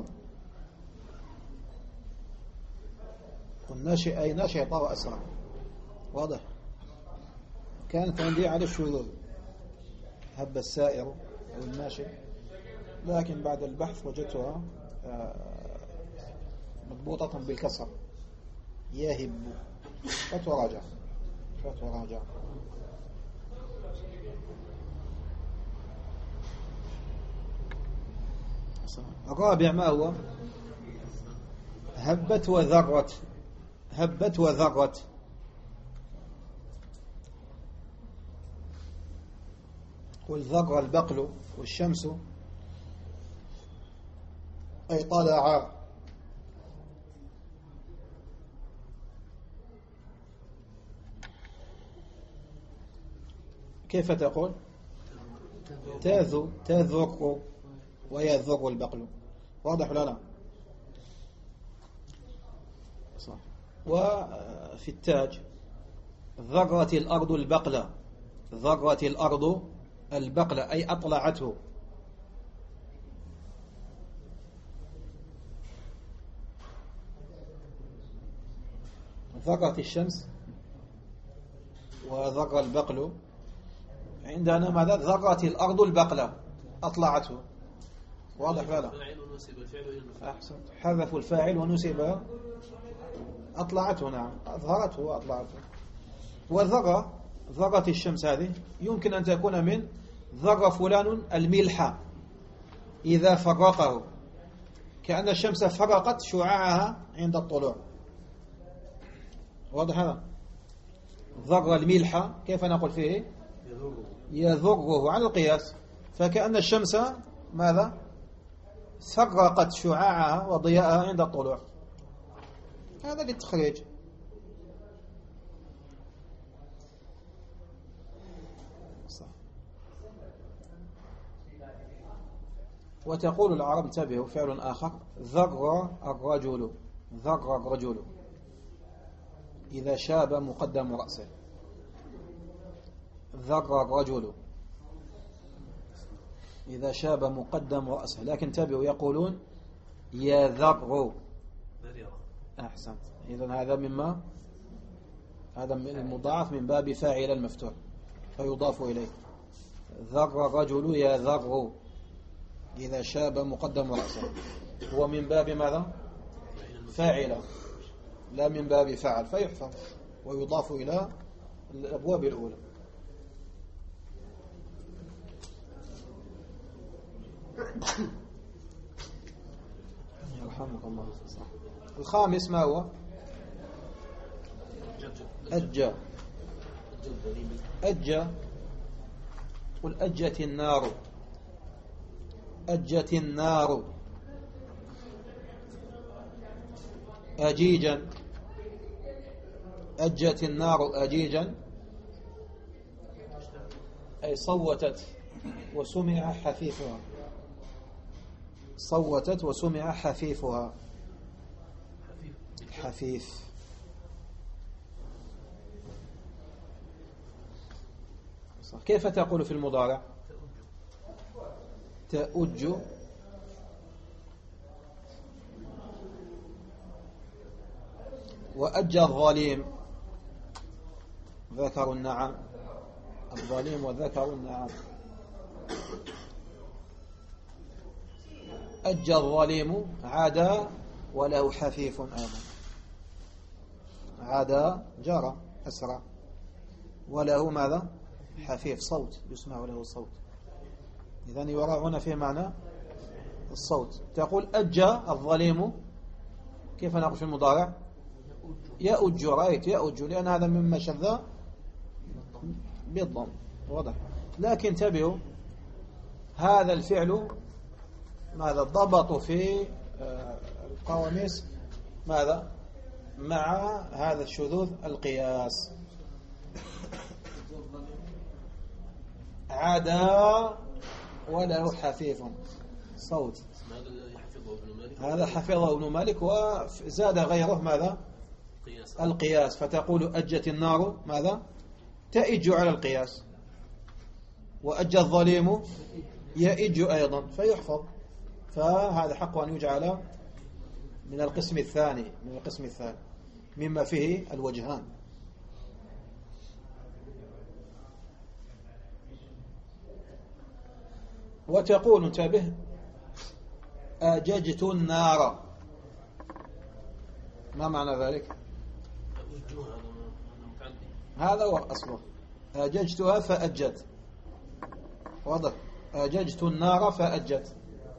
والناشئ أي ناشئ وأسرع. واضح؟ كانت عندي على الشذوذ هب السائر أو الناشئ، لكن بعد البحث وجدتها مضبوطة بالكسر. يهب. فتراجع. الرابع ما هو؟ هبت وذرت. هبت وذرت. قل ذر البقل والشمس أي طلع. كيف تقول؟ تذر ويذر البقل. واضح ولا لا؟ صح. وفي التاج ذرت الأرض البقلة. ذرت الأرض البقلة أي أطلعته. ذرت الشمس وذر البقل. عندنا ماذا؟ ذرت الأرض البقلة أطلعته. واضح ولا لا؟ أحسن. حذفوا الفاعل ونسب أطلعته. نعم. أظهرته وأطلعته. ذرت الشمس هذه يمكن أن تكون من ذر فلان الملح إذا فرقه، كأن الشمس فرقت شعاعها عند الطلوع. واضح هذا؟ ذر الملح كيف نقول فيه؟ يذره على القياس. فكأن الشمس ماذا؟ فرقت شعاعها وضياءها عند الطلوع. هذا للتخريج. وتقول العرب انتبهوا فعل آخر ذر الرجل. ذر الرجل إذا شاب مقدم رأسه. ذر الرجل إذا شاب مقدم رأسه. لكن انتبهوا يقولون يذر. أحسنت. إذن هذا مما هذا من المضاعف من باب فاعل المفتوح فيضاف إليه. ذر الرجل يذر، إذا شاب مقدم رأسه، هو من باب ماذا؟ فاعل، لا من باب فعل، فيحفظ ويضاف إلى الأبواب الأولى. يرحمك الله. الخامس ما هو؟ أجى. أجى، قل أجت النار، أجت النار أجيجا، أجت النار أجيجا أي صوتت وسمع حفيفها، صوتت وسمع حفيفها، حفيف. كيف تقول في المضارع؟ تأج، وأجى الظالم ذكر النعم، الظالم وذكر النعم. أجى الظالم عاد وله حفيف أيضا، عاد جرى أسرع وله ماذا؟ حفيف، صوت يسمع له صوت. إذن يراعون في معنى الصوت. تقول أجى الظليم، كيف نقول في المضارع؟ يأج، رأيت يأج، لأن هذا مما شذ بالضم، واضح. لكن انتبهوا، هذا الفعل ماذا ضبطوا في القواميس ماذا؟ مع هذا الشذوذ القياس. عدا وله حفيف، صوت. هذا حفظه ابن مالك، وزاد غيره ماذا؟ القياس. فتقول أجت النار ماذا؟ تأج على القياس، وأجى الظليم يأج أيضا، فيحفظ. فهذا حق أن يجعل من القسم الثاني، من القسم الثاني مما فيه الوجهان. وتقول انتبه أججت النار، ما معنى ذلك؟ هذا هو أصله، أججتها فأجت، واضح. أججت النار فأجت،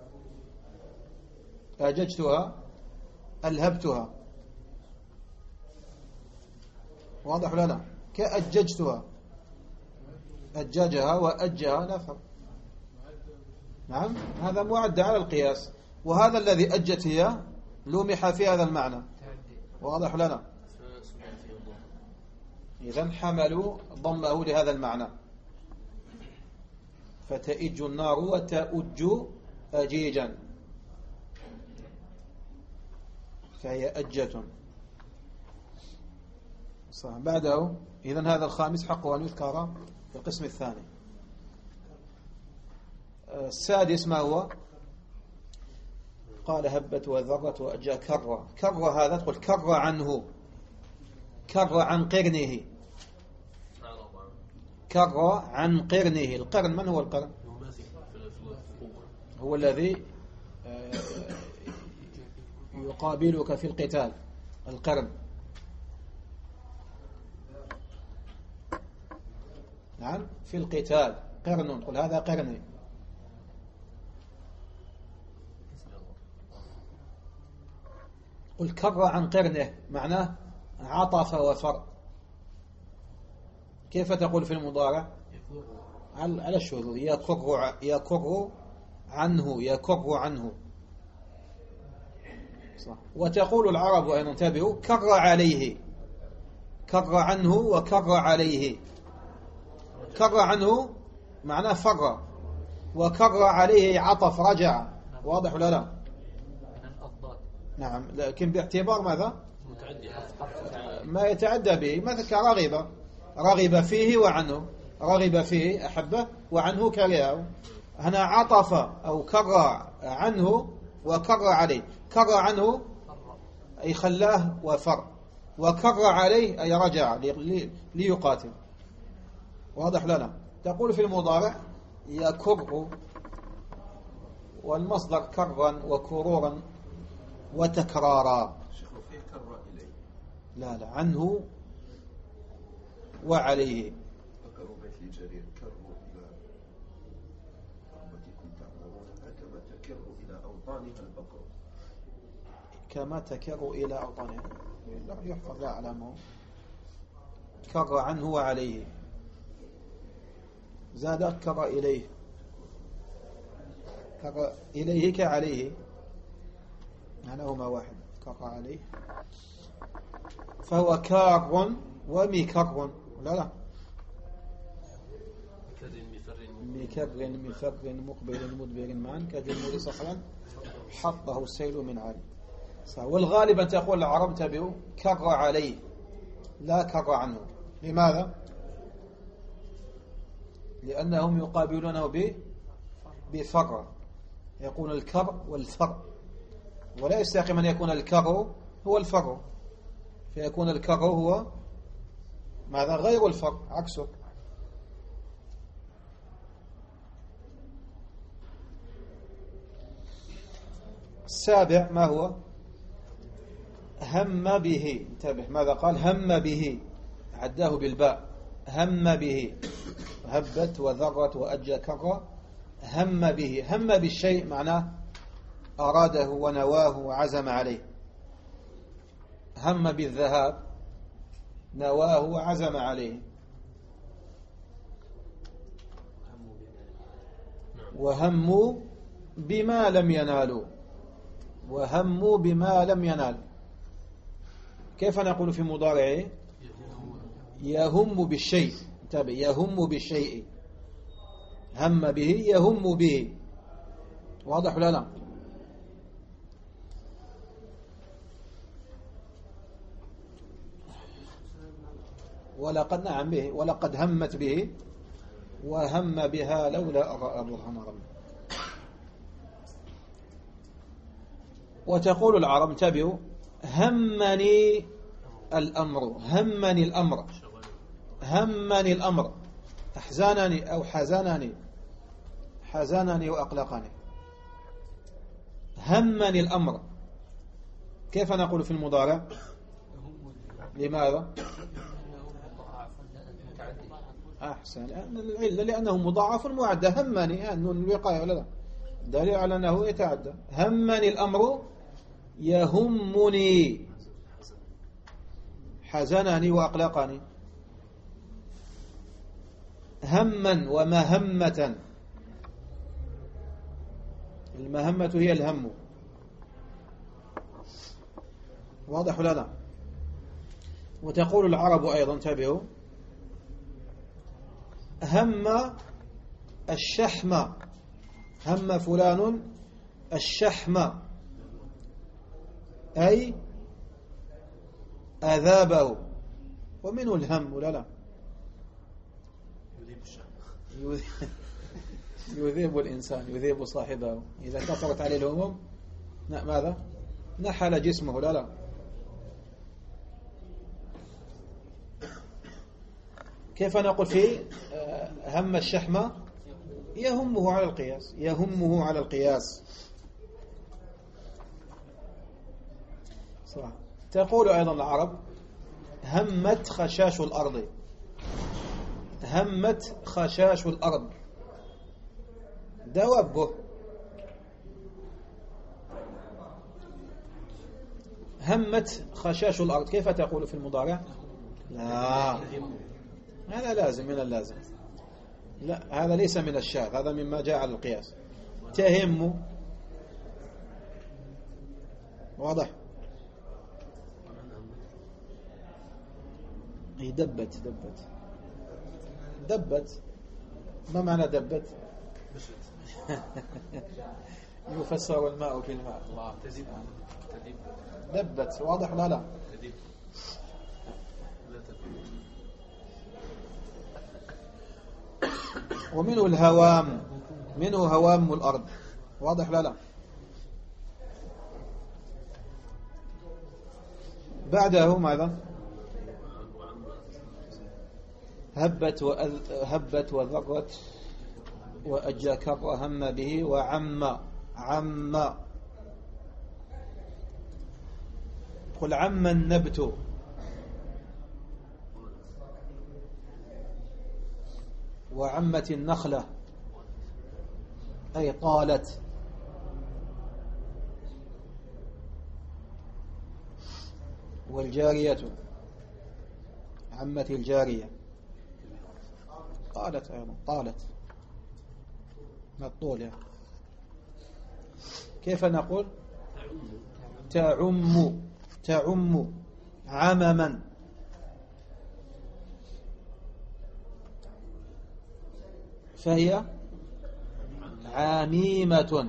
أججتها ألهبتها، واضح ولا لا؟ كأججتها، أججها وأجها لا فرق. نعم، هذا معد على القياس، وهذا الذي أجت هي لمح في هذا المعنى، واضح ولا لا؟ إذن حملوا ضمه لهذا المعنى. فتأج النار وتأج أجيجا، فهي أجة. صح. بعده إذن هذا الخامس حقه أن يذكر في القسم الثاني. السادس ما هو؟ قال هبت وذرت وأجى كر. كر هذا تقول كر عنه، كر عن قرنه، كر عن قرنه. القرن من هو القرن؟ هو الذي يقابلك في القتال، القرن. نعم، في القتال قرن، قل هذا قرني. قل كر عن قرنه معناه عطف وفر. كيف تقول في المضارع؟ على الشذوذ، يكر عنه، يكر عنه. صح. وتقول العرب أيضا انتبهوا كر عليه، كر عنه وكر عليه. كر عنه معناه فر، وكر عليه عطف رجع، واضح ولا لا؟ نعم، لكن باعتبار ماذا؟ ما يتعدى به، مثل كرغب، رغب فيه وعنه، رغب فيه أحبه وعنه كرهه. هنا عطف أو كر عنه وكر عليه. كر عنه أي خلاه وفر، وكر عليه أي رجع ليقاتل، واضح لنا. تقول في المضارع يكر، والمصدر كرا وكرورا وتكرارا. شيخ فيه كر إليه. لا عنه وعليه. ذكروا بيت لجرير كروا إلى رحمتكم تعمرون كما تكر إلى أوطانها البقر. كما تكر إلى أوطانها، لا يحفظ، لا أعلمه. كر عنه وعليه، زاد كر إليه، كر إليه كعليه، معناهما واحد، كر عليه. فهو كار ومكر، لا مكر مفر مقبل مدبر معا كجمهور صخرا حطه السيل من عالي. والغالب أن تقول العرب تبعوا كر عليه لا كر عنه. لماذا؟ لأنهم يقابلونه بفر، يكون الكر والفر، ولا يستحق أن يكون الكر هو الفر، فيكون الكر هو ماذا؟ غير الفر، عكسه. السابع ما هو؟ هم به. انتبه ماذا قال؟ هم به، عداه بالباء. هم به، هبت وذرت وأجى كر. هم به، هم بالشيء معناه أراده ونواه وعزم عليه. هم بالذهاب، نواه وعزم عليه. وهموا بما لم ينالوا، وهموا بما لم ينال. كيف نقول في مضارعه؟ يهم بالشيء. انتبه، يهم بالشيء، هم به يهم به. واضح ولا لا؟ ولقد نعم به، ولقد همت به وهم بها لولا أرى برهان ربي. وتقول العرب انتبهوا همني الأمر، همني الأمر، همني الأمر، أحزنني أو حزنني، حزنني وأقلقني. همني الأمر. كيف نقول في المضارع؟ لماذا؟ أحسن، العلة لأنه مضاعف معدى. همني نون الوقاية ولا لا؟ دليل على أنه يتعدى. همني الأمر يهمني، حزنني وأقلقني. هما ومهمة، المهمة هي الهم. واضح ولا لا؟ وتقول العرب أيضا انتبهوا هم الشحم، هم فلان الشحم أي أذابه، ومنه الهم ولا لا؟ يذيب الإنسان، يذيب صاحبه إذا كثرت عليه الهموم. ماذا؟ نحل جسمه لا لا. كيف نقول فيه هم الشحم؟ يهمه على القياس، يهمه على القياس. صح. تقول أيضا العرب همت خشاش الأرض، همت خشاش الأرض دوابه. همت خشاش الأرض كيف تقول في المضارع؟ لا، هذا لازم من اللازم. لا، هذا ليس من الشاذ، هذا مما جاء على القياس. تهم. واضح؟ هي دبت، دبت دبت. ما معنى دبت؟ يفسر الماء في الماء. الله دبت. واضح لا لا؟ ومنه الهوام، منه هوام الأرض. واضح لا لا؟ بعده ماذا؟ هبت وذرت وأجى كر هم به وعم عم. قل عم النبت وعمت النخلة أي طالت. والجارية عمت الجارية طالت أيضا طالت ما الطول يعني. كيف نقول تعم تعم عمما فهي عميمة.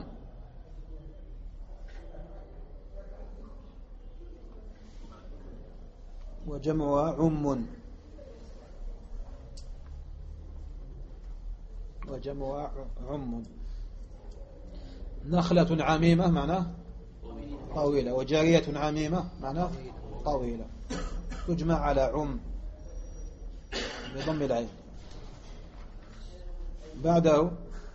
وجمعها عم وجمعها عم. نخلة عميمة معناه طويلة وجارية عميمة معناه طويلة تجمع على عم بضم العين. بعده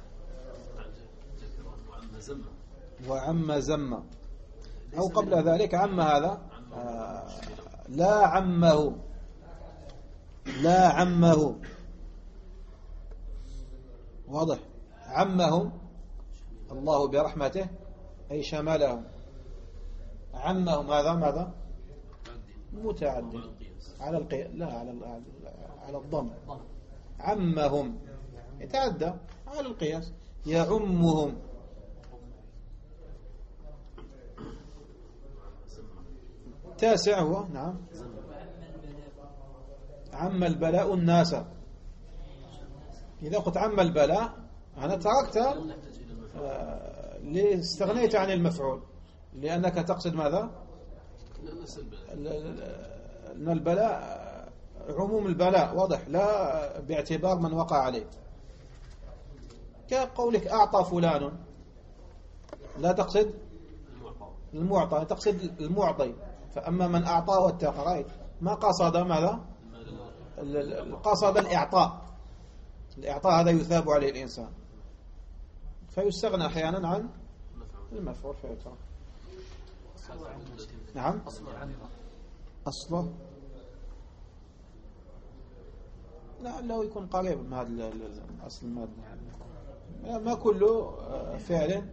وعم زم أو قبل ذلك عم هذا لا عمه لا عمه واضح. عمهم الله برحمته أي شملهم. عمهم هذا ماذا متعدد على لا على الضم. عمهم يتعدى على القياس يعمهم. تاسع هو نعم عم البلاء الناس. إذا قلت عم البلاء أنا تركت استغنيت عن المفعول لأنك تقصد ماذا أن البلاء عموم البلاء واضح لا باعتبار من وقع عليه. كقولك أعطى فلان لا تقصد المعطى تقصد المعطي. فأما من أعطى واتقى رأيت ما قصد ماذا قصد الإعطاء. الإعطاء هذا يثاب عليه الإنسان فيستغنى أحيانا عن المفعول فيترك. نعم أصله لعله يكون قريب من هذا الأصل المادة. ما كله فعل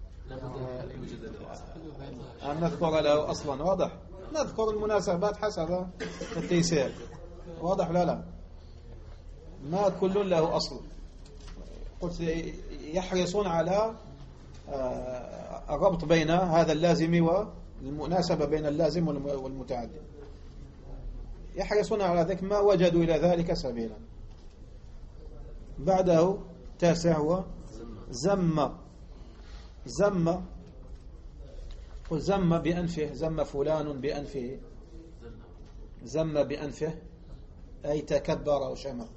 أن نذكر له أصلا واضح. نذكر المناسبات حسب التيسير واضح. لا ما كل له أصل. قلت يحرصون على الربط بين هذا اللازم والمناسبة بين اللازم والمتعدد. يحرصون على ذلك ما وجدوا إلى ذلك سبيلا. بعده تاسع هو زم زم. قل زم بأنفه زم فلان بأنفه. زم بأنفه أي تكبر وشمخ.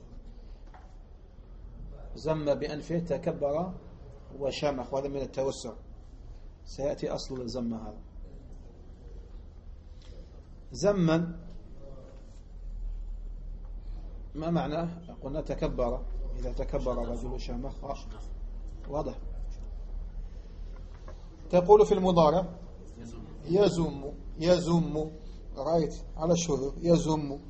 زم بأنفه تكبر وشمخ وهذا من التوسع. سيأتي أصل الزم هذا. زمن ما معناه قلنا تكبر. إذا تكبر رجل شمخ واضح. تقول في المضارع يزم يزم رأيت على الشذوذ يزم.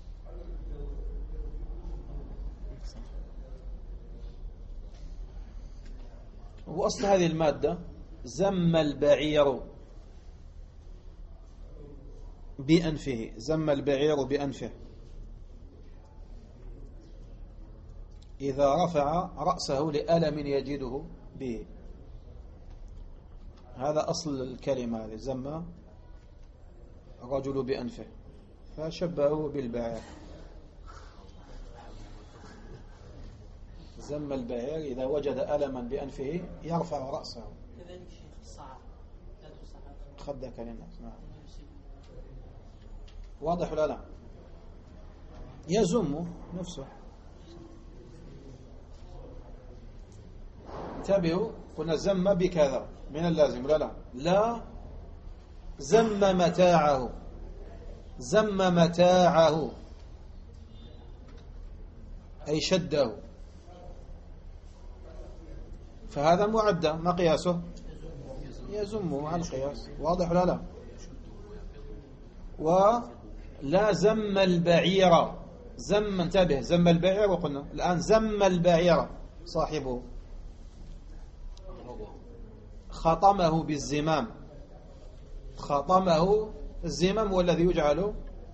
وأصل هذه المادة زم البعير بأنفه. زم البعير بأنفه إذا رفع رأسه لألم يجده به. هذا أصل الكلمة هذه زم الرجل بأنفه فشبهه بالبعير. زم البعير إذا وجد ألما بأنفه يرفع رأسه. كذلك شيخ الصعب لا تصعب خدك للناس. نعم واضح ولا لا. يزم نفسه. انتبهوا قلنا زم بكذا من اللازم لا زم متاعه. زم متاعه أي شده. فهذا معدة، ما قياسه؟ يزم مع القياس. واضح ولا لا؟ ولا زم البعير، زم، انتبه، زم البعير، وقلنا الآن زم البعير صاحبه، خطمه بالزمام. خطمه، الزمام هو الذي يجعل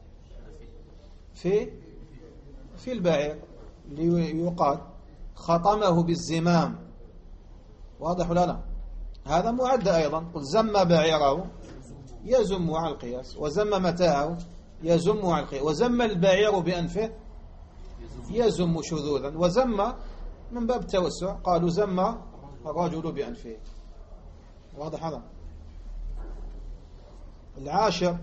في البعير ليقال، خطمه بالزمام. واضح ولا لا؟ هذا معد أيضا. قل زم بعيره يزم على القياس، وزم متاعه يزم على القياس، وزم البعير بأنفه يزم شذوذا، وزم من باب التوسع، قالوا زم الرجل بأنفه. واضح هذا؟ العاشر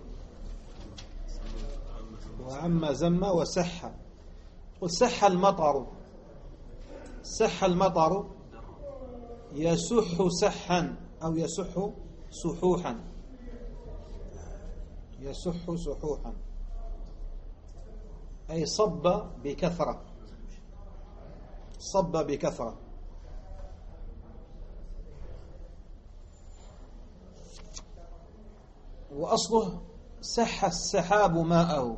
وعم زم وسح. قل سح المطر، سح المطر، يسح سحا أو يسح سحوحا، يسح سحوحا، أي صب بكثرة، صب بكثرة. وأصله سح السحاب ماءه،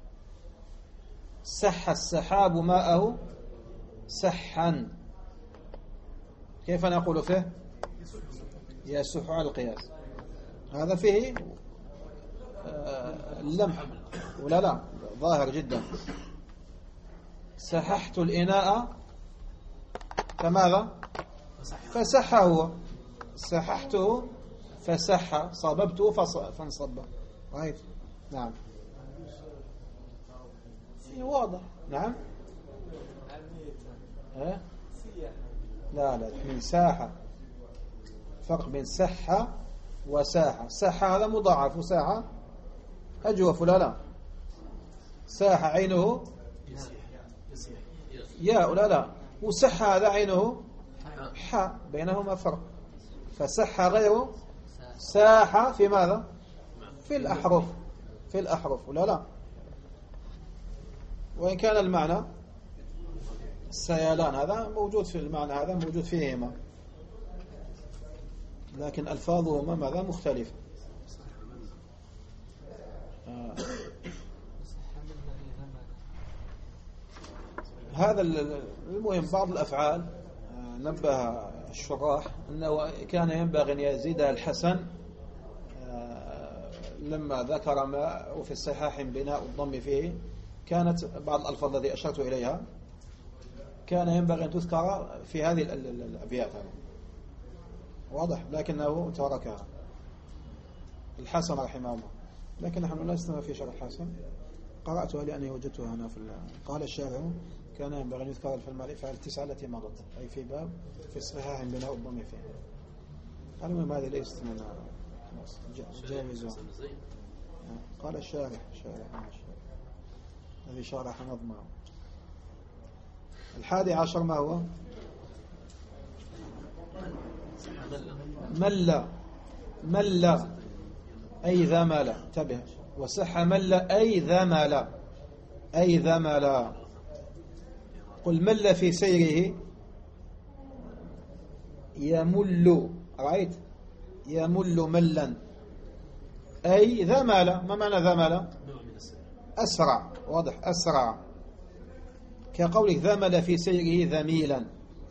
سح السحاب ماءه سحا. كيف نقول فيه؟ يسح على القياس. هذا فيه اللمح ولا لا؟ ظاهر جدا. سححت الإناء فماذا؟ فسح، هو سححته فسح، صببته فانصب. رأيت؟ نعم، واضح. نعم. لا من ساحة، فرق بين سحة وساحة. ساحة هذا مضاعف، وساحة أجوف ولا لا؟ ساحة عينه يا ولا لا؟ وسحة هذا عينه حاء، بينهما فرق. فسحة غير ساحة في ماذا؟ في الأحرف، في الأحرف ولا لا؟ وإن كان المعنى السيلان هذا موجود في المعنى، هذا موجود فيهما، لكن ألفاظهما ماذا؟ مختلفة. هذا المهم. بعض الأفعال نبه الشراح أنه كان ينبغي أن يزيدها الحسن لما ذكر ما وفي الصحاح بناء الضم فيه. كانت بعض الألفاظ التي أشرت إليها كان ينبغي أن تذكر في هذه الأبيات، واضح، لكنه تركها الحسن رحمه الله. لكن نحن لسنا في شرح الحسن، قرأتها لأني وجدتها هنا قال الشارع كان ينبغي أن يذكر في التسعة التي مضت، أي في باب في الصحاح بناء الضم فيه. المهم هذه ليست من جائزة. قال الشارح الذي شارح نظمه. 11 ما هو؟ مل أي ذمل، انتبه. وسح مل أي ذمل، أي ذمل. قل مل في سيره يمل، رأيت؟ يمل ملا أي ذمل. ما معنى ذمل؟ أسرع، واضح، أسرع. كقولك ذمل في سيره ذميلا،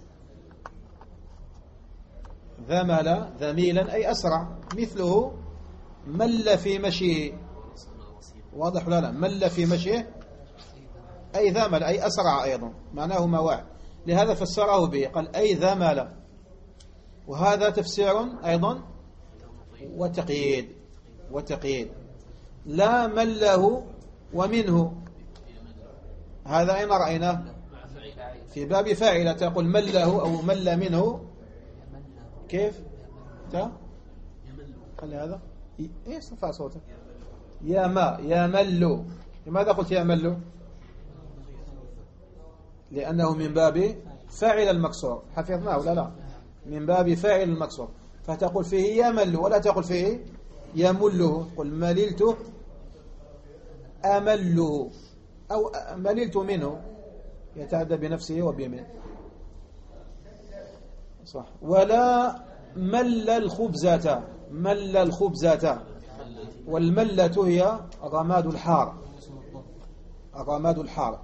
ذمل ذميلا أي أسرع. مثله مل في مشيه، واضح ولا لا؟ مل في مشيه أي ذمل أي أسرع، أيضا معناهما واحد. لهذا فسره به، قال أي ذمل. وهذا تفسير أيضا وتقييد. لا مله ومنه، هذا أين رأيناه؟ في باب فاعل. تقول مله أو مل منه، كيف؟ خلي هذا ايش ارفع صوتك. يمل. لماذا قلت يمل؟ لأنه من باب فاعل المكسور، حفظناه ولا لا؟ من باب فاعل المكسور، فتقول فيه يمل ولا تقول فيه يمله. قل مللت أمله أو مللت منه، يتعدى بنفسه وبيمين. صح. ولا مل الخبزة، مل الخبزة، والملة هي رماد الحار، الرماد الحار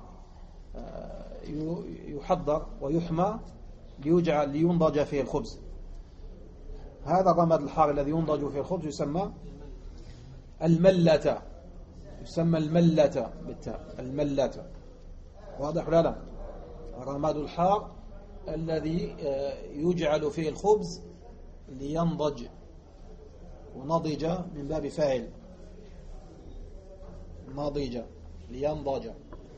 يحضر ويحمى لينضج فيه الخبز. هذا الرماد الحار الذي ينضج فيه الخبز يسمى الملة، يسمى الملة بالتاء، الملة. واضح ولا لا؟ الرماد الحار الذي يجعل فيه الخبز لينضج، ونضج من باب فاعل، نضج لينضج.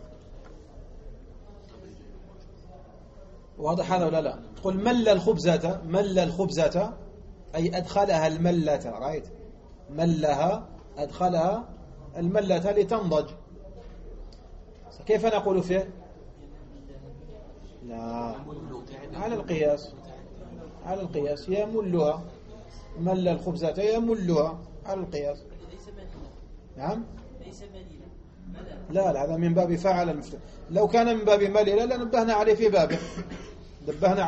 واضح هذا ولا لا؟ تقول مل الخبزة، مل الخبزة أي أدخلها الملة، رأيت؟ ملها أدخلها الملة لتنضج. كيف نقول فيه؟ لا، على القياس، على القياس يملها، مل الخبزة يملها على القياس. نعم. لا هذا من باب فعل المفتوح. لو كان من باب ملل لنبهنا عليه في بابه، نبهنا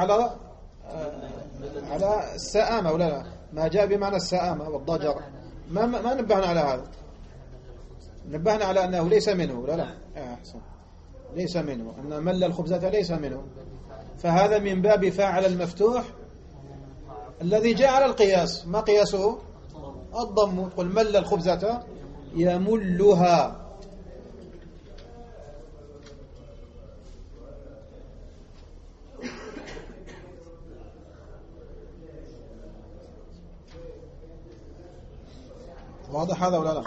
على السآمة ولا لا؟ ما جاء بمعنى السآمة والضجر ما نبهنا على هذا، نبهنا على أنه ليس منه ولا لا؟ أحسن، ليس منه، أن مل الخبزة ليس منه. فهذا من باب فاعل المفتوح الذي جاء على القياس. ما قياسه؟ الضم. تقول مل الخبزة يملها. واضح هذا ولا لا؟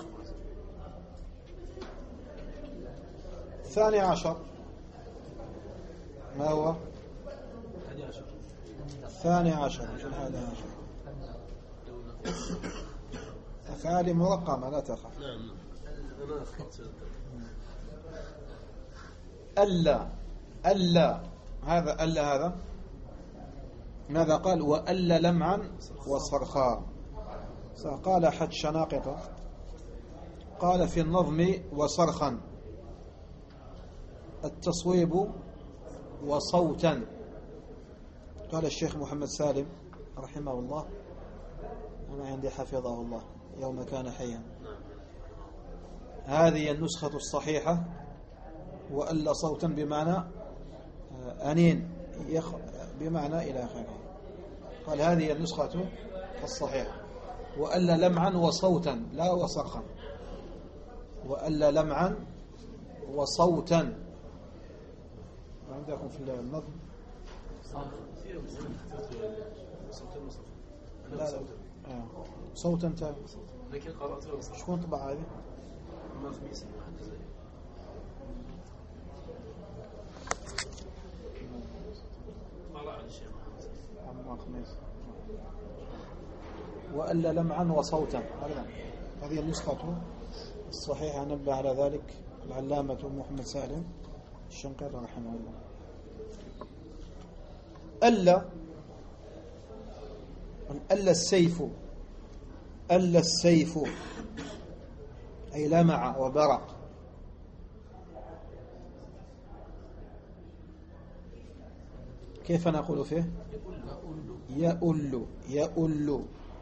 12 ما هو؟ 12 مش 11. أفعال مرقمة لا تخف. نعم أنا أخطأت. ألا هذا ألا هذا ماذا قال؟ وألا لمعا وصرخا. قال أحد شناقطة قال في النظم وصرخا التصويب وصوتا. قال الشيخ محمد سالم رحمه الله، أنا عندي حفظه الله يوم كان حيا، هذه النسخة الصحيحة، وألا صوتا بمعنى أنين بمعنى إلى آخره. قال هذه النسخة الصحيحة، وألا لمعا وصوتا لا وصرخا، وألا لمعا وصوتا. عندكم في النظم لا صوتا لكن قرأت شكون طبع هذه؟ ما خميسي وألا لمعا وصوتا. هذه النسخة الصحيحة، نبه على ذلك العلامة محمد سالم الشنقيطي رحمه الله. ألا السيف، ألا السيف أي لمع وبرق. كيف نقول فيه؟ يؤل.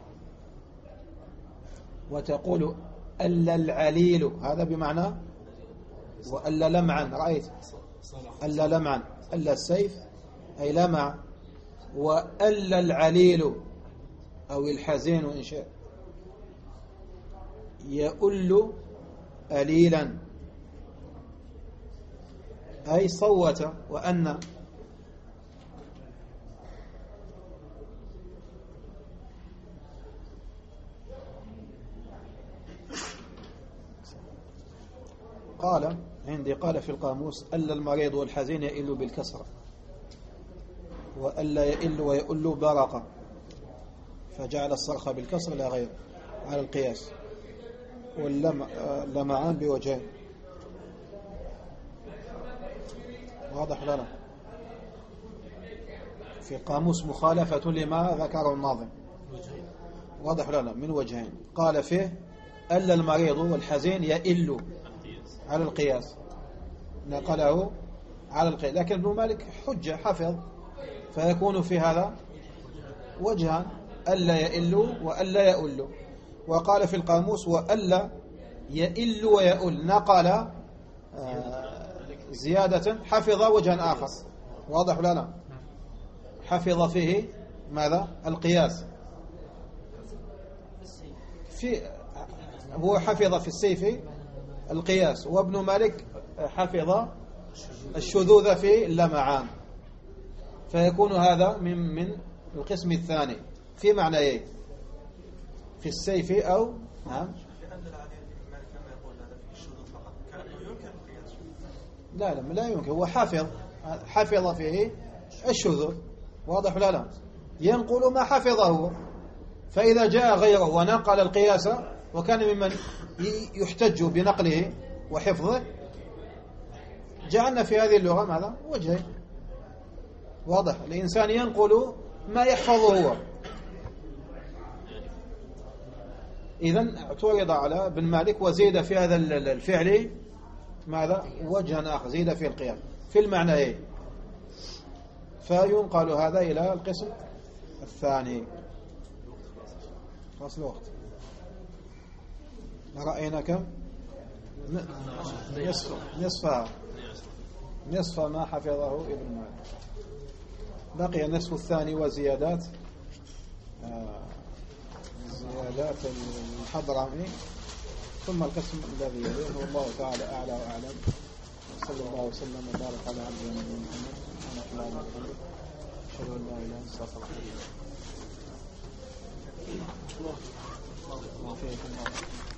وتقول ألا العليل، هذا بمعنى وألا لمعا، رأيت؟ ألا لمعا، ألا السيف أي لمع، وألا العليل أو الحزين إن شاء، يؤل أليلا أي صوت وأن. قال عندي قال في القاموس ألا المريض والحزين يئل بالكسر، وألا يئل ويؤل برقا، فجعل الصرخ بالكسر لا غير على القياس، واللمعان بوجهين. واضح لا لا؟ في القاموس مخالفة لما ذكره الناظم. واضح لا لا؟ من وجهين. قال فيه ألا المريض والحزين يئل على القياس، نقله على القياس، لكن ابن مالك حجة حفظ، فيكون في هذا وجهان، ألا يئل وألا يؤل. وقال في القاموس وألا يئل ويؤل، نقل زيادة حفظ وجها آخر. واضح ولا لا؟ حفظ فيه ماذا؟ القياس. هو حفظ في السيف القياس، وابن مالك حفظ الشذوذ في اللمعان، فيكون هذا من القسم الثاني في معنيين، في السيف أو نعم. لا يمكن، هو حفظ فيه الشذوذ. واضح ولا لا؟ ينقل ما حفظه هو، فإذا جاء غيره ونقل القياس وكان ممن يحتج بنقله وحفظه، جعلنا في هذه اللغة ماذا؟ وجهين. واضح؟ الإنسان ينقل ما يحفظه هو. إذن اعترض على ابن مالك وزيد في هذا الفعل ماذا؟ وجها آخر، زيد في القياس في المعنى، فينقل هذا إلى القسم الثاني. فصل وقت. رأينا كم؟ نصف ما حفظه ابن مالك. بقي النصف الثاني وزيادات الحضرمي، ثم القسم الذي يليه. والله تعالى أعلى وأعلم. صلى الله وسلم وبارك على عبده محمد. أشهد أن لا إله إلا الله. الله فيكم.